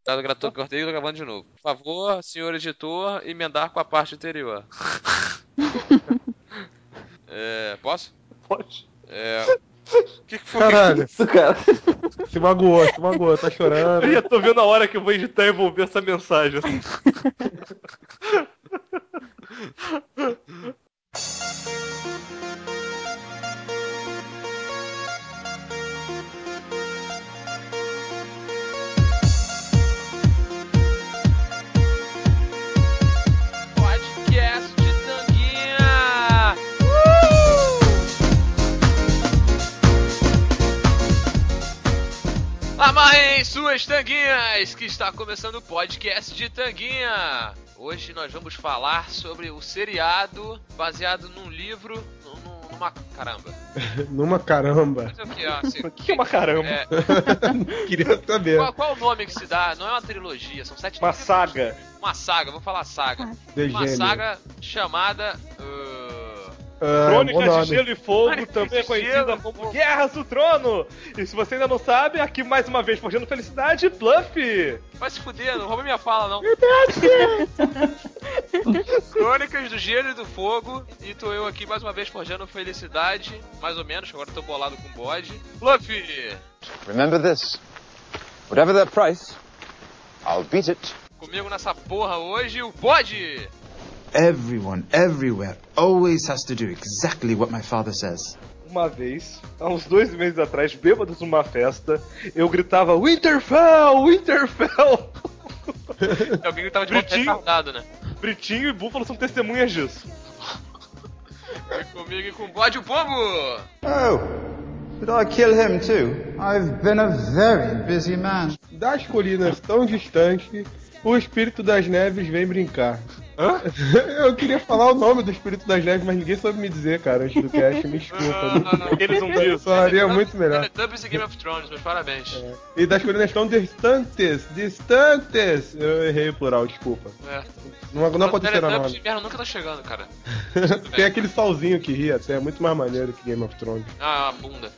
Cortei, tô gravando de novo. Por favor, senhor editor, emendar com a parte anterior. Posso? Pode. O que foi? Caralho, Isso, cara. se magoou, tá chorando. Eu já tô vendo a hora que eu vou editar e vou ver essa mensagem. Podcast de Tanguinha! Amarrem suas tanguinhas, que está começando o podcast de Tanguinha. Hoje nós vamos falar sobre o seriado baseado num livro, caramba. Numa caramba. Mas é o que? Assim, O que é uma caramba? Queria saber. Qual o nome que se dá? Não é uma trilogia, são 7 Uma livros. saga. Uma saga, vou falar saga. The Uma Gênio. saga chamada. bom Crônicas de nome. Gelo e Fogo, Crônicas também de conhecida Gelo e como Fogo. Guerras do Trono. E se você ainda não sabe, aqui mais uma vez, forjando felicidade, Bluff. Vai se fuder, não rouba minha fala, não. Crônicas do Gelo e do Fogo. E tô eu aqui mais uma vez forjando felicidade. Mais ou menos, agora tô bolado com bode. Fluffy! Remember this. Whatever their price, I'll beat it. Comigo nessa porra hoje, o bode! Everyone, everywhere, always has to do exactly what my father says. Uma vez, há uns 2 meses atrás, bêbados numa festa, eu gritava Winterfell, Winterfell. Alguém que tava de volta Britinho. retardado, né? Britinho e Búfalo são testemunhas disso. E comigo e com o bode, o pombo! Oh, did I kill him too? I've been a very busy man. Das colinas tão distantes, o Espírito das Neves vem brincar. Hã? Eu queria falar o nome do Espírito das Neves, mas ninguém soube me dizer, cara, antes do cast. Me desculpa. Aquele zumbi. Soaria muito melhor. Teletubbies e Game of Thrones, meus parabéns. E das colinas tão distantes. Eu errei o plural, desculpa. Não aconteceu Teletubbies nada. de merda nunca tá chegando, cara. Tem aquele solzinho que ri até, é muito mais maneiro que Game of Thrones. Ah, uma bunda.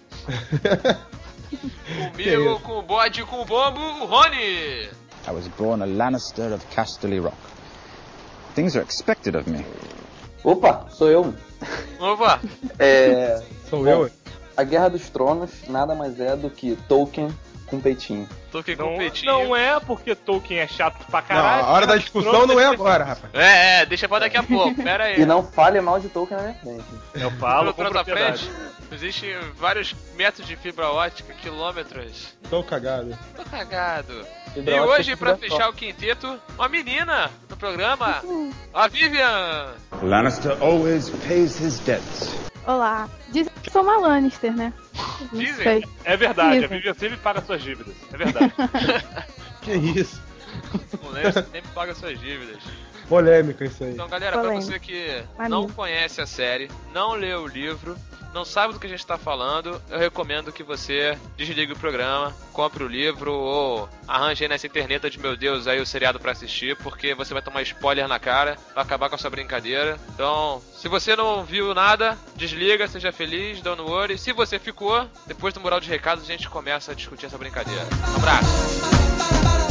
Que Comigo, isso? com o bode e com o bombo, o Rony! I was born a Lannister of Casterly Rock. Things are expected of me. Opa, sou eu. Opa! Sou eu? A Guerra dos Tronos nada mais é do que Tolkien com peitinho. Tô aqui com o Não, peitinho. não é porque Tolkien é chato pra Não, caralho. a hora da discussão não é agora, rapaz. Deixa pra daqui a pouco, pera aí. E não fale mal de Tolkien na minha frente. Eu falo com Pra tua propriedade. frente, existem vários metros de fibra ótica, quilômetros. Tô cagado. Tô cagado. Fibra E ótica hoje, que pra fibra fechar o quinteto, uma menina no programa, a Vivian. Lannister always pays his debts. Olá. Dizem que sou uma Lannister, né? Não Dizem? sei. É verdade, a Dizem. Vivian sempre paga suas dívidas. É verdade. Que isso? O Lance sempre paga suas dívidas. Polêmica isso aí. Então, galera, pra Polêmica. você que Amigo. não conhece a série, não leu o livro, não sabe do que a gente tá falando, eu recomendo que você desligue o programa, compre o livro ou arranje aí nessa internet de meu Deus aí o seriado pra assistir, porque você vai tomar spoiler na cara, vai acabar com a sua brincadeira. Então, se você não viu nada, desliga, seja feliz, don't worry. Se você ficou, depois do mural de recados a gente começa a discutir essa brincadeira. Um abraço!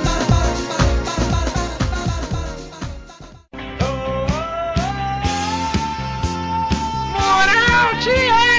Mural de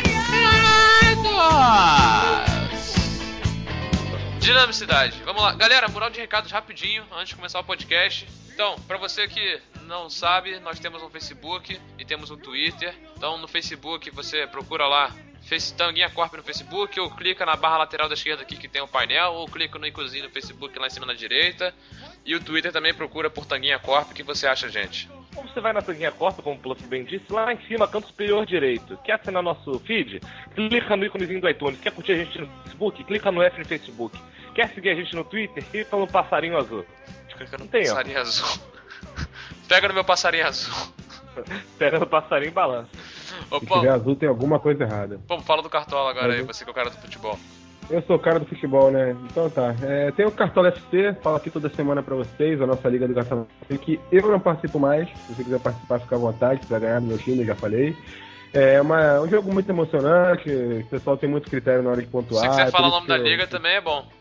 recados! Dinamicidade. Vamos lá. Galera, mural de recados rapidinho, antes de começar o podcast. Então, pra você que não sabe, nós temos um Facebook e temos um Twitter. Então, no Facebook, você procura lá Tanguinha Corp no Facebook, ou clica na barra lateral da esquerda aqui que tem o painel, ou clica no íconezinho no Facebook lá em cima na direita. E o Twitter também procura por Tanguinha Corp, que você acha, gente? Como você vai na Tanguinha Corp, como o Pluff bem disse, lá em cima, canto superior direito. Quer assinar nosso feed? Clica no íconezinho do iTunes. Quer curtir a gente no Facebook? Clica no F no Facebook. Quer seguir a gente no Twitter? Clica no passarinho azul. Clica no Não tem, ó. passarinho azul. Pega no meu passarinho azul. Pega no passarinho e balança. Ô, Se Pô, tiver azul, tem alguma coisa errada. fala do Cartola agora aí, você que é o cara do futebol. Eu sou o cara do futebol, né? Então tá. Tem o Cartola FC, falo aqui toda semana pra vocês, a nossa liga do Cartola FC, que eu não participo mais. Se você quiser participar, fica à vontade, pra ganhar do meu time, eu já falei. É um jogo muito emocionante, o pessoal tem muito critério na hora de pontuar. Se quiser falar o por nome isso da que liga também é bom.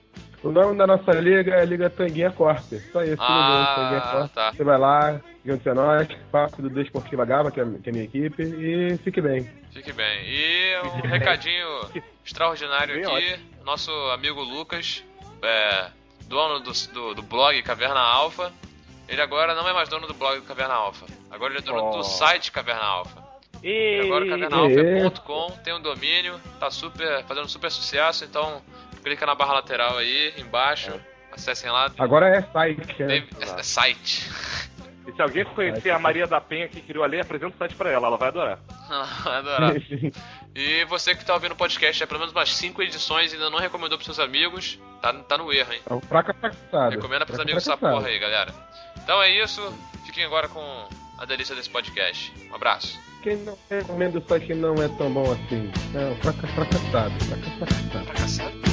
O nome da nossa liga é Liga Tanguinha Corp. Só isso, Tanguinha Corp. Tá. Você vai lá, junto a nós, parte do Desportiva Gava, que é a minha equipe, e fique bem. Fique bem. E um recadinho extraordinário Bem aqui. Nosso amigo Lucas, dono do blog Caverna Alpha. Ele agora não é mais dono do blog do Caverna Alpha. Agora ele é dono do site Caverna Alpha. E agora o cavernaalpha.com tem um domínio, tá fazendo super sucesso, então clica na barra lateral aí, embaixo, acessem lá. Agora é site, né? É site. E se alguém conhecer a Maria da Penha que criou ali, apresenta o site pra ela vai adorar. Vai adorar. E você que tá ouvindo o podcast, já pelo menos umas 5 edições e ainda não recomendou pros seus amigos, tá no erro, hein? É um fracassado. Recomenda pros amigos essa porra aí, galera. Então é isso, fiquem agora com a delícia desse podcast. Um abraço. Quem não recomenda o site não é tão bom assim. Não, fracassado. Fracassado?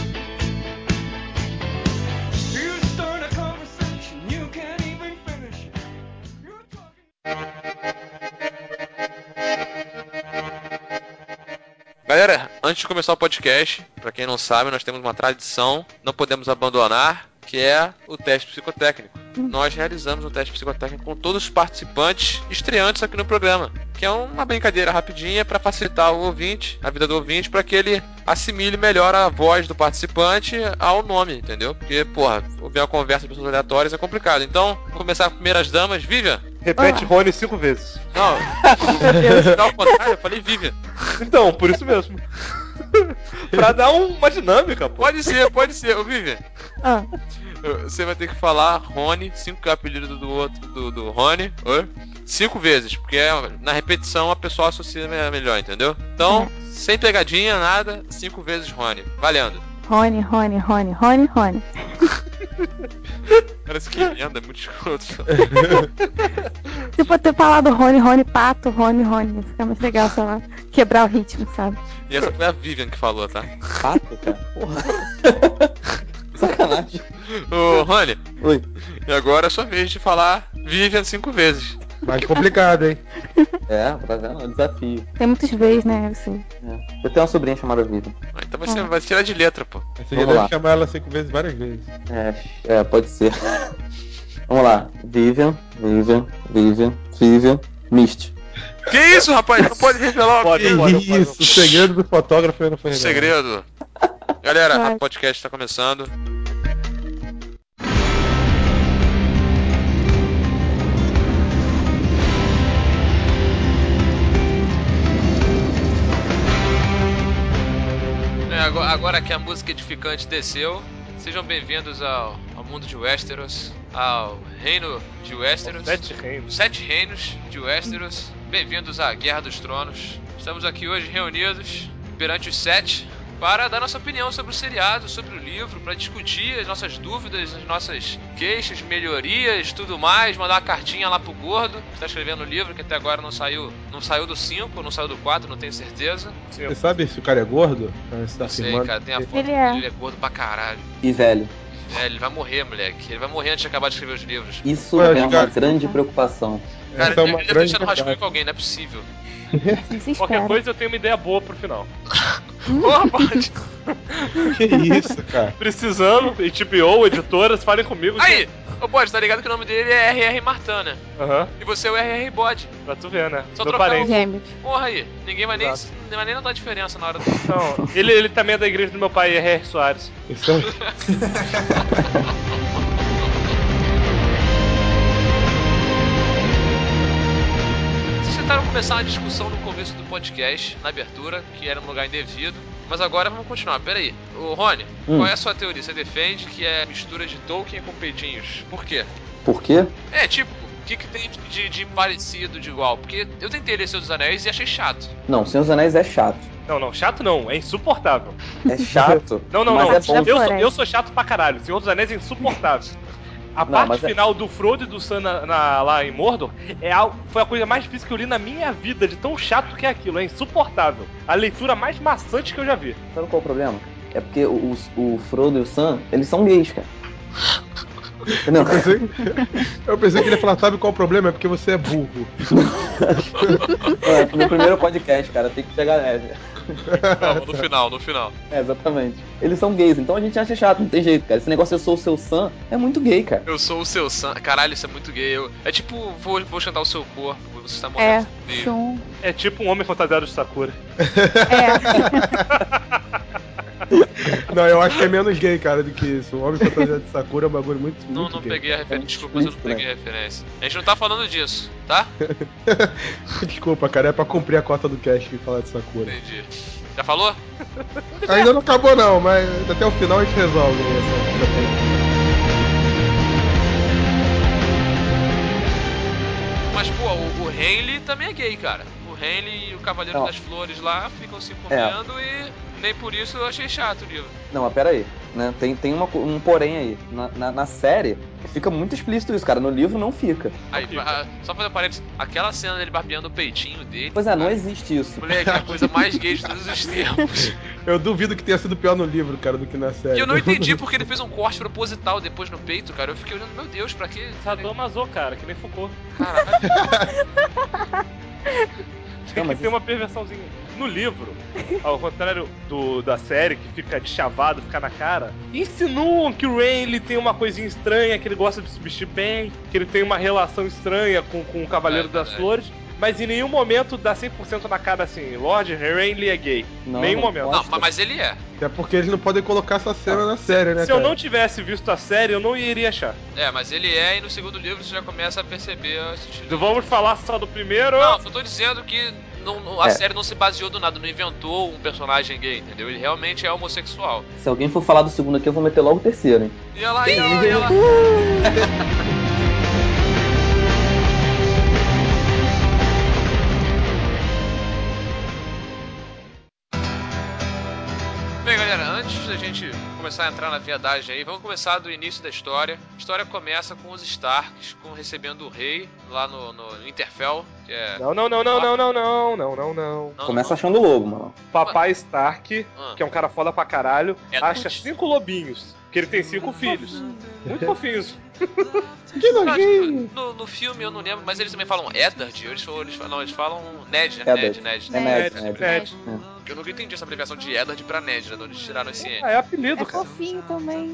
Galera, antes de começar o podcast, pra quem não sabe, nós temos uma tradição, não podemos abandonar, que é o teste psicotécnico. Nós realizamos um teste psicotécnico com todos os participantes estreantes aqui no programa, que é uma brincadeira rapidinha para facilitar o ouvinte, a vida do ouvinte, para que ele assimile melhor a voz do participante ao nome, entendeu? Porque, porra, ouvir uma conversa de pessoas aleatórias é complicado. Então, vou começar com primeiras damas. Vivian? Repete Rony 5 vezes. Não, ao contrário, eu falei Vivian. Então, por isso mesmo. Pra dar uma dinâmica, pô. Pode ser. Ô, Vivian. Você vai ter que falar Rony, 5 que é o apelido do outro, do Rony, 5 vezes, porque na repetição a pessoa associa melhor, entendeu? Então, sem pegadinha, nada, 5 vezes Rony. Valendo. Rony. Parece que emenda, é muito escroto. Se for ter falado Rony, Pato, Rony, fica mais legal, sei lá, quebrar o ritmo, sabe? E essa foi a Vivian que falou, tá? Pato, cara? Porra. Sacanagem. Ô, Rony. Oi. E agora é a sua vez de falar Vivian 5 vezes. Mais complicado, hein? É, tá vendo? É um desafio. Tem muitas vezes, né, assim. Eu tenho uma sobrinha chamada Vivian. Então você vai tirar de letra, pô. Você já deve chamar ela 5 vezes várias vezes. Pode ser. Vamos lá. Vivian, Mist. Que isso, rapaz? Não pode revelar o que isso. O segredo do fotógrafo não foi revelado. Segredo. Galera, o podcast tá começando. Agora que a música edificante desceu, sejam bem-vindos ao mundo de Westeros, ao reino de Westeros. 7 reinos de Westeros. Bem-vindos à Guerra dos Tronos. Estamos aqui hoje reunidos perante os 7 para dar nossa opinião sobre o seriado, sobre o livro, para discutir as nossas dúvidas, as nossas queixas, melhorias, tudo mais, mandar uma cartinha lá pro Gordo, que está escrevendo o livro, que até agora não saiu do 5, não saiu do 4, não tenho certeza. Você sabe se o cara é gordo? Você tá não sei, afirmando? cara, tem a foto Ele dele, é gordo pra caralho. E velho. Ele vai morrer, moleque. Ele vai morrer antes de acabar de escrever os livros. Isso é uma grande preocupação. Cara, Essa é ele uma deve grande deixar no rascunho verdade. com alguém, não é possível. Qualquer coisa eu tenho uma ideia boa pro final. Porra, pode. Que isso, cara? Precisando, HBO, editoras, falem comigo. Aí, ô Bode, tá ligado que o nome dele é R.R. Martin, né? Aham, E você é o R.R. Bode. pra tu ver, né? Só Meu trocar parente. Gêmeos. Porra aí, ninguém vai nem Exato. notar a diferença na hora do... Não, ele também é da igreja do meu pai, R.R. Soares. Isso é... Vocês tentaram começar uma discussão no começo do podcast, na abertura, que era um lugar indevido. Mas agora vamos continuar. Pera aí. Ô, Rony, qual é a sua teoria? Você defende que é mistura de Tolkien com peitinhos. Por quê? Por quê? Tipo, o que tem de parecido, de igual? Porque eu tentei ler Senhor dos Anéis e achei chato. Não, Senhor dos Anéis é chato. Não, chato não, é insuportável. É chato. Não, mas não, é bom. eu sou chato pra caralho. Senhor dos Anéis é insuportável. A Não, parte mas final do Frodo e do Sam lá em Mordor foi a coisa mais difícil que eu li na minha vida, de tão chato que é aquilo, é insuportável. A leitura mais maçante que eu já vi. Sabe qual é o problema? É porque o Frodo e o Sam, eles são gays, cara. Não. Eu pensei que ele ia falar, sabe qual o problema? É porque você é burro. No primeiro podcast, cara, tem que chegar nessa. Não, no final. É, exatamente. Eles são gays, então a gente acha chato, não tem jeito, cara. Esse negócio eu sou o seu Sam é muito gay, cara. Eu sou o seu Sam. Caralho, isso é muito gay. É tipo, vou chantar o seu corpo, você está morrendo. É tipo um homem fantasiado de Sakura. Não, eu acho que é menos gay, cara, do que isso. O homem fantasiado de Sakura é um bagulho muito Não gay. peguei a referência. Desculpa, mas eu não peguei a referência. A gente não tá falando disso, tá? Desculpa, cara, é pra cumprir a cota do cast e falar de Sakura. Entendi. Já falou? Ainda não acabou não, mas até o final a gente resolve essa. Mas, pô, o Henley também é gay, cara. O Henley e o Cavaleiro das Flores lá ficam se comendo e nem por isso eu achei chato o livro. Não, mas pera aí, né? Tem um porém aí. Na série, fica muito explícito isso, cara. No livro não fica. Aí, só fazer um parênteses, aquela cena dele barbeando o peitinho dele... Pois é, não existe isso. Moleque, é a coisa mais gay de todos os tempos. Eu duvido que tenha sido pior no livro, cara, do que na série. E eu não entendi porque ele fez um corte proposital depois no peito, cara. Eu fiquei olhando, meu Deus, pra quê? Sadomaso, cara, que nem Foucault. Caralho. Tem que ter uma perversãozinha. No livro, ao contrário da série, que fica de chavado, fica na cara, insinuam que o Renly tem uma coisinha estranha, que ele gosta de se vestir bem, que ele tem uma relação estranha com o Cavaleiro das Flores, mas em nenhum momento dá 100% na cara assim, Lord Renly é gay. Nenhum momento. Não, mas ele é. É porque eles não podem colocar essa cena na série, né, Se eu não tivesse visto a série, eu não iria achar. É, mas ele é, e no segundo livro você já começa a perceber esse estilo. Vamos falar só do primeiro? Não, eu tô dizendo que a série não se baseou do nada, não inventou um personagem gay, entendeu? Ele realmente é homossexual. Se alguém for falar do segundo aqui, eu vou meter logo o terceiro, hein? E ela. Bem, galera, antes da gente começar a entrar na viadagem aí, vamos começar do início da história. A história começa com os Starks recebendo o rei lá no Winterfell, que é... Não. Começa achando o lobo, mano. Papai Stark, que é um cara foda pra caralho, acha 5 lobinhos, que ele tem 5 filhos. Muito fofinhos. Que nojinho! No filme eu não lembro, mas eles também falam Eddard, eles falam Ned, né? Ned. Ned. Eu nunca entendi essa abreviação de Eddard pra Ned, né? De onde tiraram esse N. É apelido, cara. É fofinho também.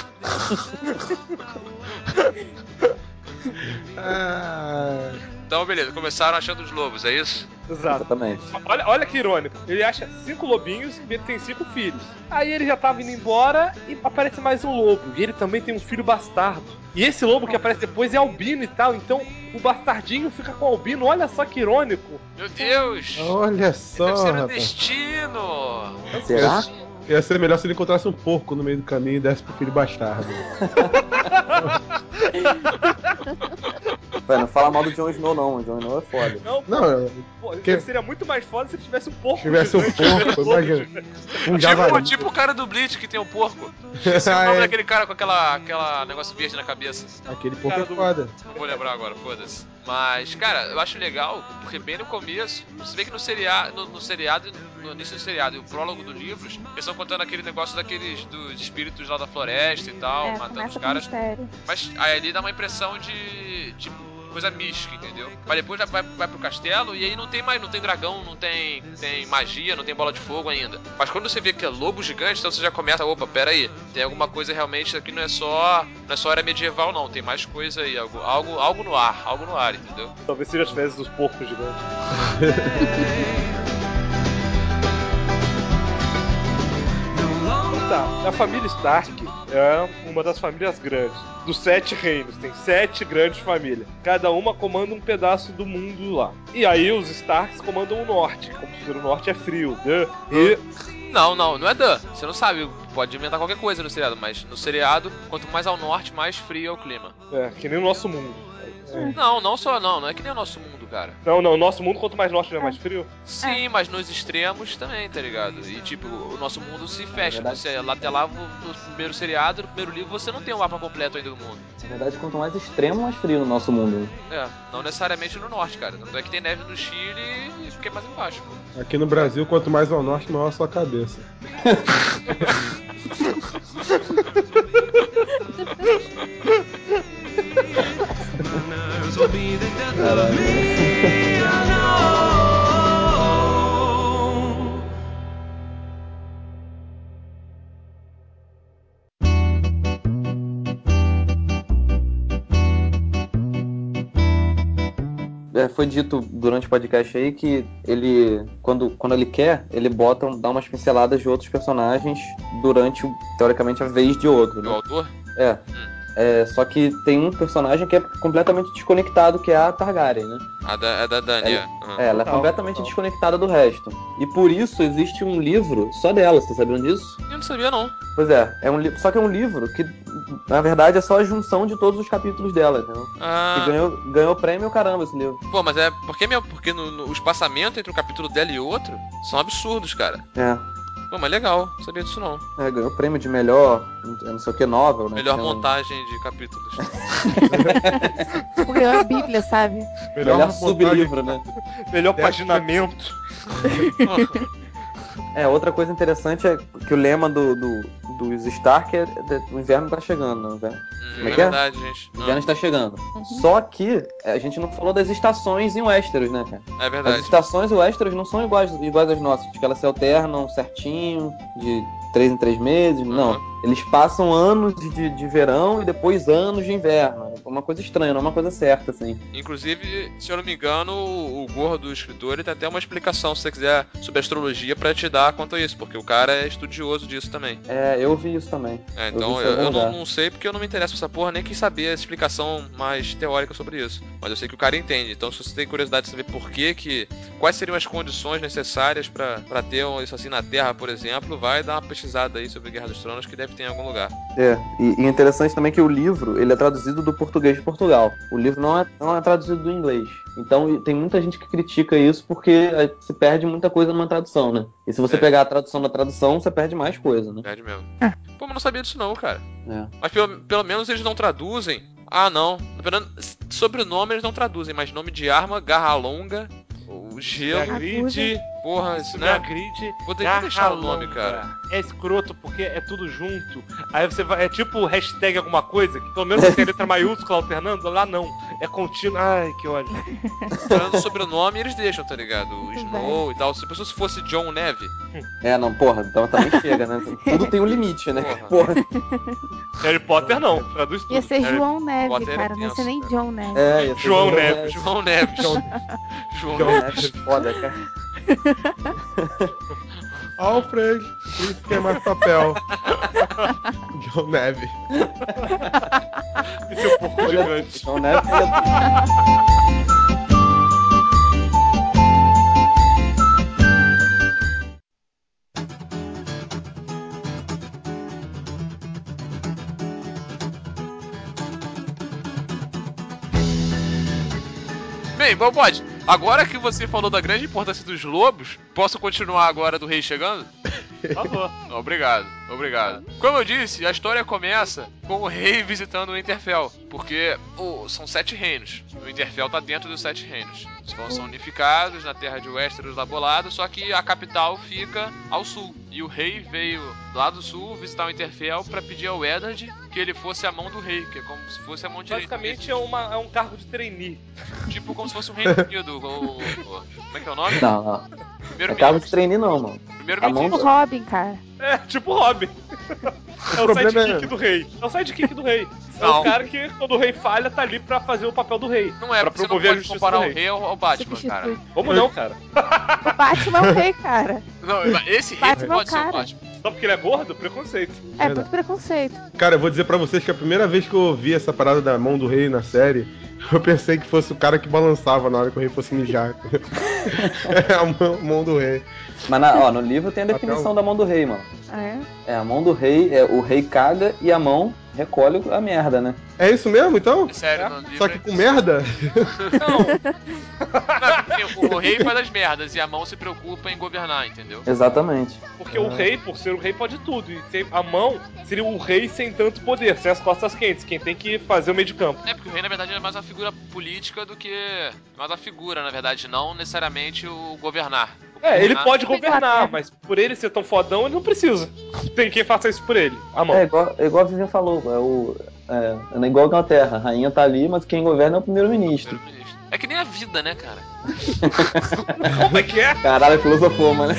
Então, beleza, começaram achando os lobos, é isso? Exatamente. Olha que irônico. Ele acha 5 lobinhos e ele tem 5 filhos. Aí ele já tava indo embora e aparece mais um lobo. E ele também tem um filho bastardo. E esse lobo que aparece depois é albino e tal. Então o bastardinho fica com o albino. Olha só que irônico. Meu Deus! Olha só, deve ser o rapaz. Destino! Será? Ia ser melhor se ele encontrasse um porco no meio do caminho e desse pro filho bastardo. Não fala mal do Jon Snow, não. O Jon Snow é foda. Não, seria muito mais foda se ele tivesse um porco. Se tivesse um porco, imagina. Um javali. Tipo o cara do Bleach que tem um porco. Esse é o nome daquele cara com aquela negócio verde na cabeça. Aquele porco é foda. Não vou lembrar agora, foda-se. Mas, cara, eu acho legal, porque bem no começo, você vê que no seriado, no início do seriado e o prólogo dos livros, eles estão contando aquele negócio dos espíritos lá da floresta e tal, matando os caras. Mas aí ali dá uma impressão de coisa mística, entendeu? Mas depois já vai pro castelo e aí não tem dragão, não tem magia, não tem bola de fogo ainda. Mas quando você vê que é lobo gigante, então você já começa, opa, pera aí, tem alguma coisa realmente aqui, não é só era medieval não, tem mais coisa aí, algo no ar, entendeu? Talvez seja as fezes dos porcos gigantes. Tá, a família Stark é uma das famílias grandes. Dos 7 reinos, tem 7 grandes famílias. Cada uma comanda um pedaço do mundo lá. E aí os Starks comandam o norte, como se o norte é frio, né? Não é Dan. Você não sabe, pode inventar qualquer coisa no seriado, mas no seriado, quanto mais ao norte, mais frio é o clima. É, que nem o nosso mundo. Não é que nem o nosso mundo, cara. Não, o nosso mundo, quanto mais norte, não é mais frio? Sim, mas nos extremos também, tá ligado? E tipo, o nosso mundo se fecha. Você até lá, no primeiro seriado, no primeiro livro, você não tem o mapa completo ainda do mundo. Na verdade, quanto mais extremo, mais frio no nosso mundo. É, não necessariamente no norte, cara. Tanto é que tem neve no Chile e fiquei mais embaixo. Aqui no Brasil, quanto mais ao norte, maior a sua cabeça. Foi dito durante o podcast aí que ele, quando ele quer, ele dá umas pinceladas de outros personagens durante, teoricamente, a vez de outro, O né? autor? Só que tem um personagem que é completamente desconectado, que é a Targaryen, né? É da Dania. Ela é completamente desconectada do resto. E por isso existe um livro só dela, você sabia disso? Eu não sabia, não. Pois é, só que é um livro que, na verdade, é só a junção de todos os capítulos dela, entendeu? Que ganhou prêmio, caramba, esse livro. Pô, mas é porque o espaçamento entre um capítulo dela e outro são absurdos, cara. Pô, mas legal, não sabia disso não. Ganhou prêmio de melhor, não sei o que, novel, né? Melhor montagem de capítulos. Ganhou a Bíblia, sabe? Melhor sublivro, né? Melhor paginamento. Outra coisa interessante é que o lema dos Stark é o inverno tá chegando, né? Como é que verdade, gente. O inverno está chegando. Só que a gente não falou das estações em Westeros, né, cara? É verdade. As estações em Westeros não são iguais às nossas, porque elas se alternam certinho, de 3 em 3 meses. Não. Eles passam anos de verão e depois anos de inverno. É uma coisa estranha, não é uma coisa certa, assim. Inclusive, se eu não me engano, o gordo do escritor, ele tem até uma explicação, se você quiser, sobre astrologia pra te dar quanto a isso, porque o cara é estudioso disso também. Eu vi isso também. Então eu não sei porque eu não me interesso por essa porra, nem quis saber a explicação mais teórica sobre isso. Mas eu sei que o cara entende. Então, se você tem curiosidade de saber quais seriam as condições necessárias pra ter isso assim na Terra, por exemplo, vai dar uma pesquisada aí sobre Guerra dos Tronos, que deve ter em algum lugar. E interessante também que o livro, ele é traduzido do português de Portugal. O livro não é traduzido do inglês. Então tem muita gente que critica isso porque se perde muita coisa numa tradução, né? E se você pegar a tradução da tradução, você perde mais coisa, né? Perde mesmo. Pô, mas não sabia disso não, cara. Mas pelo menos eles não traduzem. Não. Sobrenome eles não traduzem, mas nome de arma, garra longa, o gelo. Porra, isso não é grid. Poderia deixar o nome, cara. É escroto porque é tudo junto. Aí você vai. É tipo hashtag alguma coisa, que pelo menos tem a letra maiúscula alternando. Lá não. É contínuo. Ai, que ódio. Falando o sobrenome, eles deixam, tá ligado? O Snow e tal. Se a pessoa fosse John Neve. Então também chega, né? Tudo tem um limite, né? Porra. Harry Potter não. Traduz tudo. Ia ser João Neve, Potter cara. Não ia ser nem John Neve. Ia ser João Neves. João Neves. João Neves, foda, cara. Alfred, isso tem mais papel. John Neve. Esse é um pouco gigante. João Neves. Bem, Bobode, agora que você falou da grande importância dos lobos, posso continuar agora do rei chegando? Por favor. Obrigado. Como eu disse, a história começa com o rei visitando o Winterfell, porque são 7 reinos. O Winterfell tá dentro dos 7 reinos. São unificados na terra de Westeros lá bolado, só que a capital fica ao sul. E o rei veio lá do sul visitar o Winterfell pra pedir ao Eddard que ele fosse a mão do rei, que é como se fosse a mão direita. Basicamente é um cargo de trainee. Tipo como se fosse um Reino Unido. Como é que é o nome? Não. É cargo de trainee não, mano. Tipo Robin, cara. É, tipo Robin. É o sidekick do rei. É o sidekick do rei. É o cara que, quando o rei falha, tá ali pra fazer o papel do rei. Não é, pra porque promover você não pode comparar o rei ao Batman, cara. Como não, cara? O Batman é o rei, cara. Não, esse pode ser o Batman. Só porque ele é gordo? Preconceito. É muito preconceito. Cara, eu vou dizer pra vocês que a primeira vez que eu ouvi essa parada da mão do rei na série, eu pensei que fosse o cara que balançava na hora que o rei fosse mijar. É a mão do rei. Mas no livro tem a definição da mão do rei, mano. A mão do rei, o rei caga e a mão recolhe a merda, né? É isso mesmo, então? É sério, no livro. Só que com merda? Não, o rei faz as merdas e a mão se preocupa em governar, entendeu? Exatamente. Porque o rei, por ser o rei, pode tudo. E a mão seria o rei sem tanto poder, sem as costas quentes. Quem tem que fazer o meio de campo. Porque o rei, na verdade, é mais uma figura política do que... mais uma figura, na verdade, não necessariamente o governar. Ele pode governar, mas por ele ser tão fodão, ele não precisa. Tem quem faça isso por ele, a mão. Igual a Vivian falou, É igual a Inglaterra. A rainha tá ali, mas quem governa é o primeiro-ministro. É que nem a vida, né, cara? Como é que é? Caralho, filosofou, mano.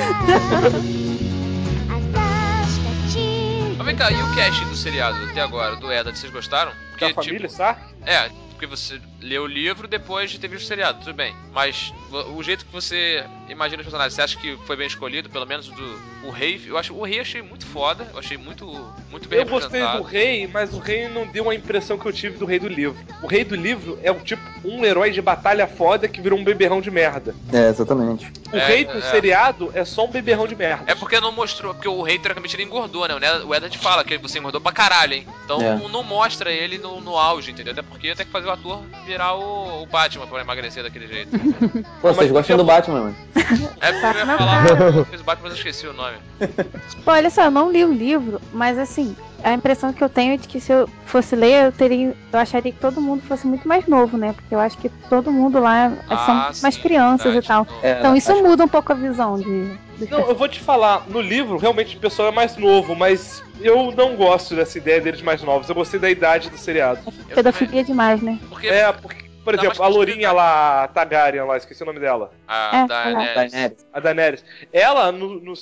Mas vem cá, e o casting do seriado até agora, do Eddard, vocês gostaram? Porque, Da família, sabe? Porque você leu o livro depois de ter visto o seriado, tudo bem. Mas o jeito que você imagina os personagens, você acha que foi bem escolhido? Pelo menos o rei, o rei achei muito foda, eu achei muito bem Eu representado. gostei do rei, mas o rei não deu a impressão que eu tive do rei do livro. O rei do livro é um herói de batalha foda que virou um beberrão de merda. É, exatamente. O rei do seriado é só um beberrão de merda. É porque não mostrou, porque o rei teoricamente ele engordou, né? O Eddard fala que você engordou pra caralho, hein? Então não mostra ele no auge, entendeu? Até porque tem que fazer o ator virar o Batman pra emagrecer daquele jeito. Pô, vocês gostam do Batman, mano? É porque eu ia falar, fez o Batman, mas eu esqueci o nome. Pô, olha só, eu não li o livro, mas assim, a impressão que eu tenho é de que se eu fosse ler, eu acharia que todo mundo fosse muito mais novo, né? Porque eu acho que todo mundo lá são mais crianças e tal. Então isso muda um pouco a visão Não, eu vou te falar, no livro, realmente o pessoal é mais novo, mas eu não gosto dessa ideia deles mais novos. Eu gostei da idade do seriado. Pedofilia demais, né? Porque, por exemplo, a lourinha lá, a Targaryen lá, esqueci o nome dela. A Daenerys. A Daenerys. Ela,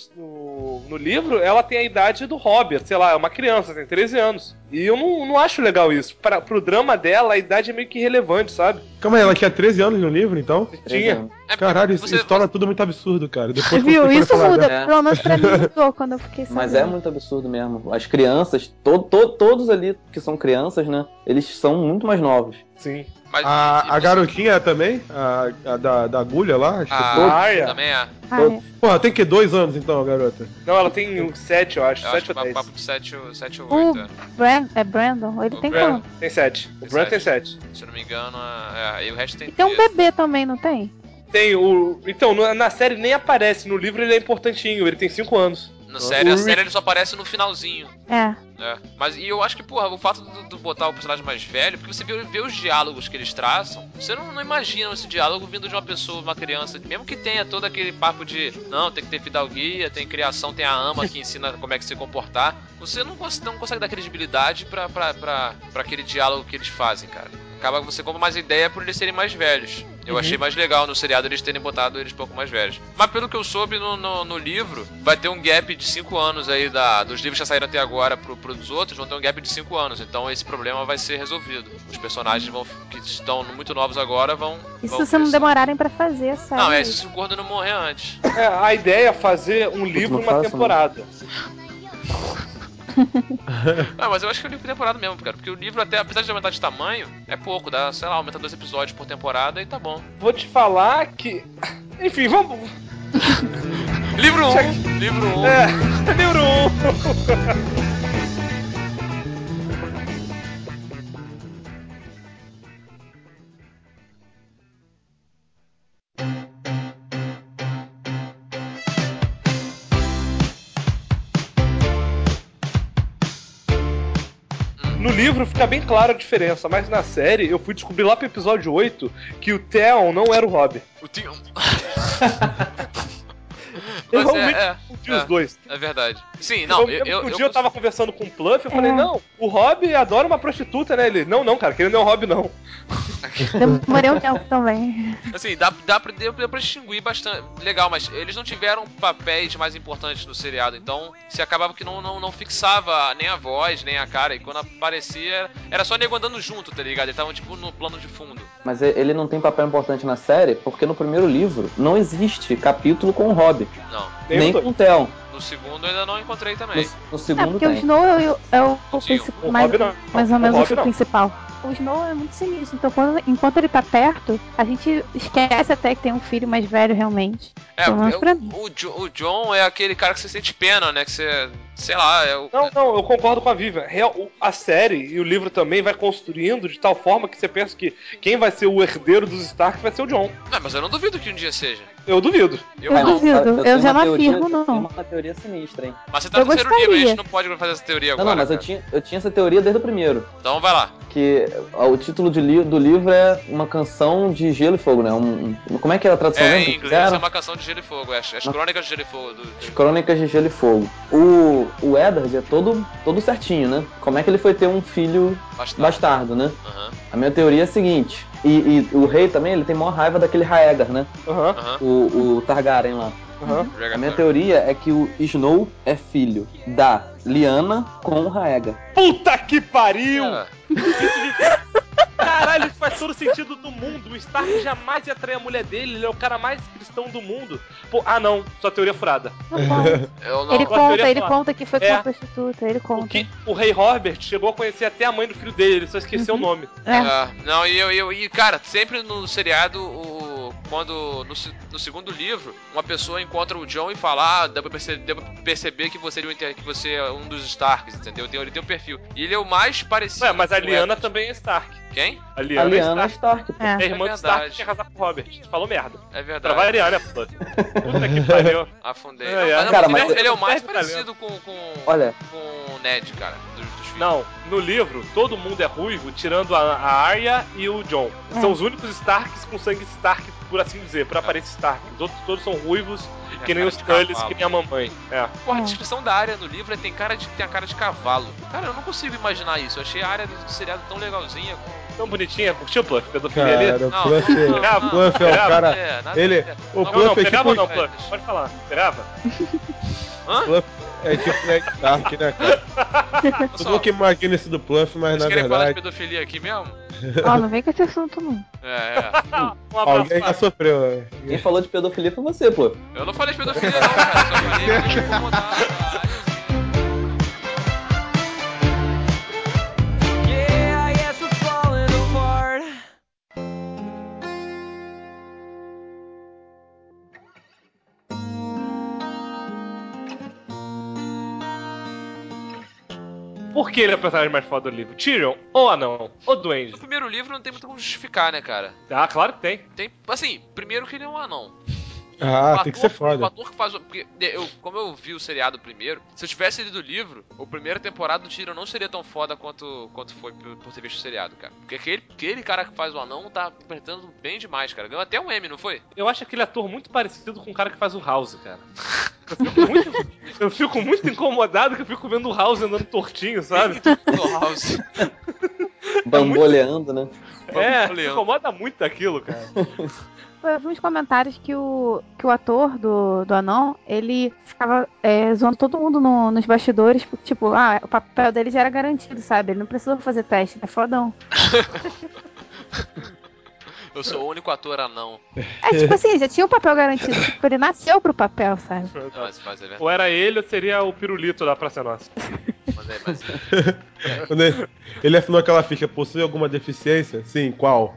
no livro, ela tem a idade do Hobbit, sei lá, é uma criança, tem 13 anos. E eu não acho legal isso. Pro drama dela, a idade é meio que irrelevante, sabe? Calma aí, ela tinha 13 anos no livro, então? Tinha. Caralho, isso torna tudo muito absurdo, cara. Depois viu? Isso muda. Pelo menos pra mim mudou quando eu fiquei sabendo. Mas é muito absurdo mesmo. As crianças, todos ali que são crianças, né? Eles são muito mais novos. Sim. Mas, a garotinha também? A da agulha lá? A Arya também é. Porra, tem que 2 anos então, a garota? Não, ela tem 7, eu acho. 7 ou 10. Papo de 7 ou 8. É Brandon? Ele tem Brandon quanto? tem 7. O Brandon tem 7. Se eu não me engano, e o resto tem. E tem um bebê também, não tem? Tem o... Então, na série nem aparece. No livro ele é importantinho. Ele tem 5 anos. A série ele só aparece no finalzinho. É. Mas e eu acho que, porra, o fato de botar o personagem mais velho, porque você vê os diálogos que eles traçam, você não imagina esse diálogo vindo de uma pessoa, uma criança, mesmo que tenha todo aquele papo de não, tem que ter fidalguia, tem criação, tem a ama que ensina como é que se comportar. Você não consegue dar credibilidade pra aquele diálogo que eles fazem, cara. Acaba que você compra mais ideia por eles serem mais velhos. Eu achei mais legal no seriado eles terem botado eles um pouco mais velhos. Mas pelo que eu soube no livro, vai ter um gap de 5 anos aí dos livros que já saíram até agora pros outros, vão ter um gap de 5 anos. Então esse problema vai ser resolvido. Os personagens que estão muito novos agora vão... Isso se não demorarem pra fazer, sabe? Não, se o gordo não morrer antes. A ideia é fazer um livro uma temporada. Mas eu acho que é o livro de temporada mesmo, cara. Porque o livro, apesar de aumentar de tamanho, é pouco. Dá, sei lá, aumenta 2 episódios por temporada e tá bom. Vou te falar que... Enfim, vamos... Livro 1. Livro 1. Livro 1. No livro fica bem clara a diferença, mas na série eu fui descobrir lá pro episódio 8 que o Theon não era o Robb. O Theon... Eu realmente confundi os dois. É verdade. Sim, não, eu tava conversando com o Pluff, eu falei, não, o Robb adora uma prostituta, né? Ele, não, cara, que ele não é o Robb, não. Demorei um tempo também. Assim, deu pra distinguir bastante. Legal, mas eles não tiveram papéis mais importantes no seriado, então se acabava que não fixava nem a voz, nem a cara, e quando aparecia, era só nego andando junto, tá ligado? Eles estavam tipo no plano de fundo. Mas ele não tem papel importante na série, porque no primeiro livro não existe capítulo com o Robb. Não. Nem com o Theon. No segundo eu ainda não encontrei também. No segundo porque tem. o Snow é o principal, mais ou menos o principal. O Snow é muito sinistro, então enquanto ele tá perto, a gente esquece até que tem um filho mais velho realmente. O Jon é aquele cara que você sente pena, né? Que você, sei lá... Não, eu concordo com a Vivian. A série e o livro também vai construindo de tal forma que você pensa que quem vai ser o herdeiro dos Stark vai ser o Jon. Não, mas eu não duvido que um dia seja. Eu duvido. Eu duvido, eu já não afirmo, não. Tem uma teoria sinistra, hein? Mas você tá no terceiro livro, a gente não pode fazer essa teoria agora. Não, mas eu tinha essa teoria desde o primeiro. Então vai lá. que o título do livro é Uma Canção de Gelo e Fogo, né? Como é que é a tradução mesmo? Em inglês é Uma Canção de Gelo e Fogo, as Crônicas de Gelo e Fogo. As Crônicas de Gelo e Fogo. O Eddard é todo certinho, né? Como é que ele foi ter um filho bastardo, né? Uhum. A minha teoria é a seguinte, e o rei também, ele tem maior raiva daquele Rhaegar, né? O Targaryen lá. A minha teoria é que o Snow é filho da Lyanna com o Rhaegar. Puta que pariu! Caralho, isso faz todo sentido do mundo. O Stark jamais ia trair a mulher dele, ele é o cara mais cristão do mundo. Pô, não, sua teoria é furada. Ele conta que foi com uma prostituta, ele conta. O rei Robert chegou a conhecer até a mãe do filho dele, ele só esqueceu o nome. Não, e cara, sempre no seriado, quando no segundo livro, uma pessoa encontra o Jon e fala, deu pra perceber que você é um dos Starks, entendeu? Ele tem um perfil. E ele é o mais parecido. Mas a Lyanna também é Stark. Quem? A Lyanna é Stark. É irmã do Stark que quer casar com o Robert. Tu falou merda. É verdade. Pra variar, né, pô? Puta que pariu. Afundei. Cara, mas ele é o mais parecido com o Ned, cara, dos filhos. Não, no livro, todo mundo é ruivo, tirando a Arya e o Jon. São os únicos Starks com sangue Stark, por assim dizer, por aparência Stark. Os outros todos são ruivos, que nem os Tullys, que nem a mamãe. Porra, a descrição da Arya no livro tem a cara de cavalo. Cara, eu não consigo imaginar isso. Eu achei a Arya do seriado tão legalzinha. Tão bonitinha. Curtiu o Pluff? Pedofilia ali? O Pluff é o cara... O Pluff é tipo... Não, Pluff, pode falar. Pegava? Pluff é tipo Ned Stark, né, cara? Todo mundo que imagina esse do Pluff, mas na verdade... Vocês querem falar de pedofilia aqui mesmo? Não vem com esse assunto, não. Alguém já sofreu. Quem falou de pedofilia foi você, pô. Eu não falei de pedofilia não, cara. Só falei de incomodar. Por que ele é o personagem mais foda do livro? Tyrion ou Anão? Ou Duende? No primeiro livro não tem muito como justificar, né, cara? Claro que tem. Tem, assim, primeiro que ele é um anão. Tem que ser foda. O ator que faz. Porque como eu vi o seriado primeiro, se eu tivesse lido o livro, a primeira temporada do Tyrion não seria tão foda quanto foi por ter visto o seriado, cara. Porque aquele cara que faz o anão tá interpretando bem demais, cara. Ganhou até um M, não foi? Eu acho aquele ator muito parecido com o cara que faz o House, cara. Eu fico muito incomodado que eu fico vendo o House andando tortinho, sabe? O House. Bamboleando, né? Me incomoda muito aquilo, cara. Eu vi uns comentários que o ator do anão, ele ficava zoando todo mundo nos bastidores, porque, tipo, o papel dele já era garantido, sabe? Ele não precisou fazer teste, é fodão. Eu sou o único ator anão. Tipo assim, já tinha o papel garantido, tipo, ele nasceu pro papel, sabe? Ou era ele ou seria o pirulito da Praça Nossa. Ele assinou aquela ficha, possui alguma deficiência? Sim, qual?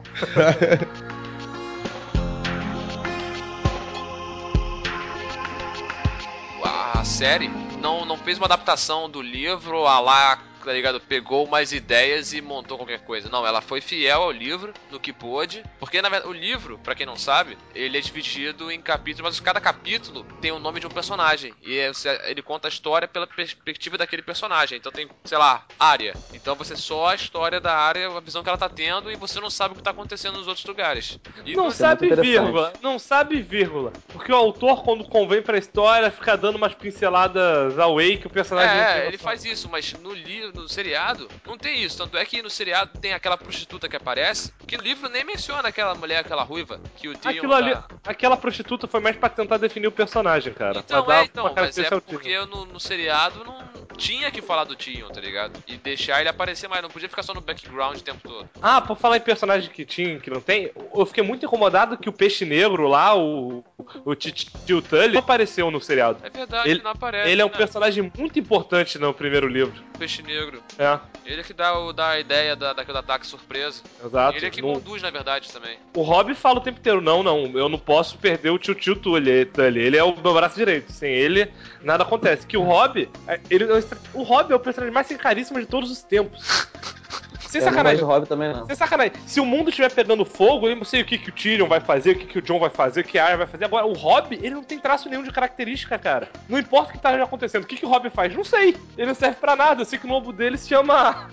A série não fez uma adaptação do livro, lá, tá ligado? Pegou mais ideias e montou qualquer coisa. Não, ela foi fiel ao livro, no que pôde. Porque, na verdade, o livro, pra quem não sabe, ele é dividido em capítulos, mas cada capítulo tem o nome de um personagem. E ele conta a história pela perspectiva daquele personagem. Então tem, sei lá, Arya. Então você só a história da Arya, a visão que ela tá tendo, e você não sabe o que tá acontecendo nos outros lugares. E não sabe vírgula. Porque o autor, quando convém pra história, fica dando umas pinceladas away que o personagem... ele faz isso, mas no seriado não tem isso. Tanto é que no seriado tem aquela prostituta que aparece, que no livro nem menciona aquela mulher, aquela ruiva, que o Tyrion aquela prostituta foi mais pra tentar definir o personagem, cara. Então, mas é porque no seriado não tinha que falar do Tyrion, tá ligado? E deixar ele aparecer mais, não podia ficar só no background o tempo todo. Por falar em personagem que tinha, que não tem, eu fiquei muito incomodado que o Peixe Negro lá, o Tio Tully, não apareceu no seriado. É verdade, ele não aparece. Ele é um personagem muito importante no primeiro livro. Peixe Negro. É. Ele é que dá a ideia daquele ataque surpresa. Exato. Ele é que conduz, na verdade, também. O Robb fala o tempo inteiro, não, eu não posso perder o Tio Tully. Ele é o meu braço direito. Sem ele, nada acontece. Que o Robb é o personagem mais sem carisma de todos os tempos. sem sacanagem. O Hobbit também não. Sem sacanagem. Se o mundo estiver pegando fogo, eu não sei o que o Tyrion vai fazer, o que o Jon vai fazer, o que a Arya vai fazer. Agora, o Hobbit, ele não tem traço nenhum de característica, cara. Não importa o que tá acontecendo. O que o Hobbit faz? Não sei. Ele não serve pra nada. Eu sei que o lobo dele se chama...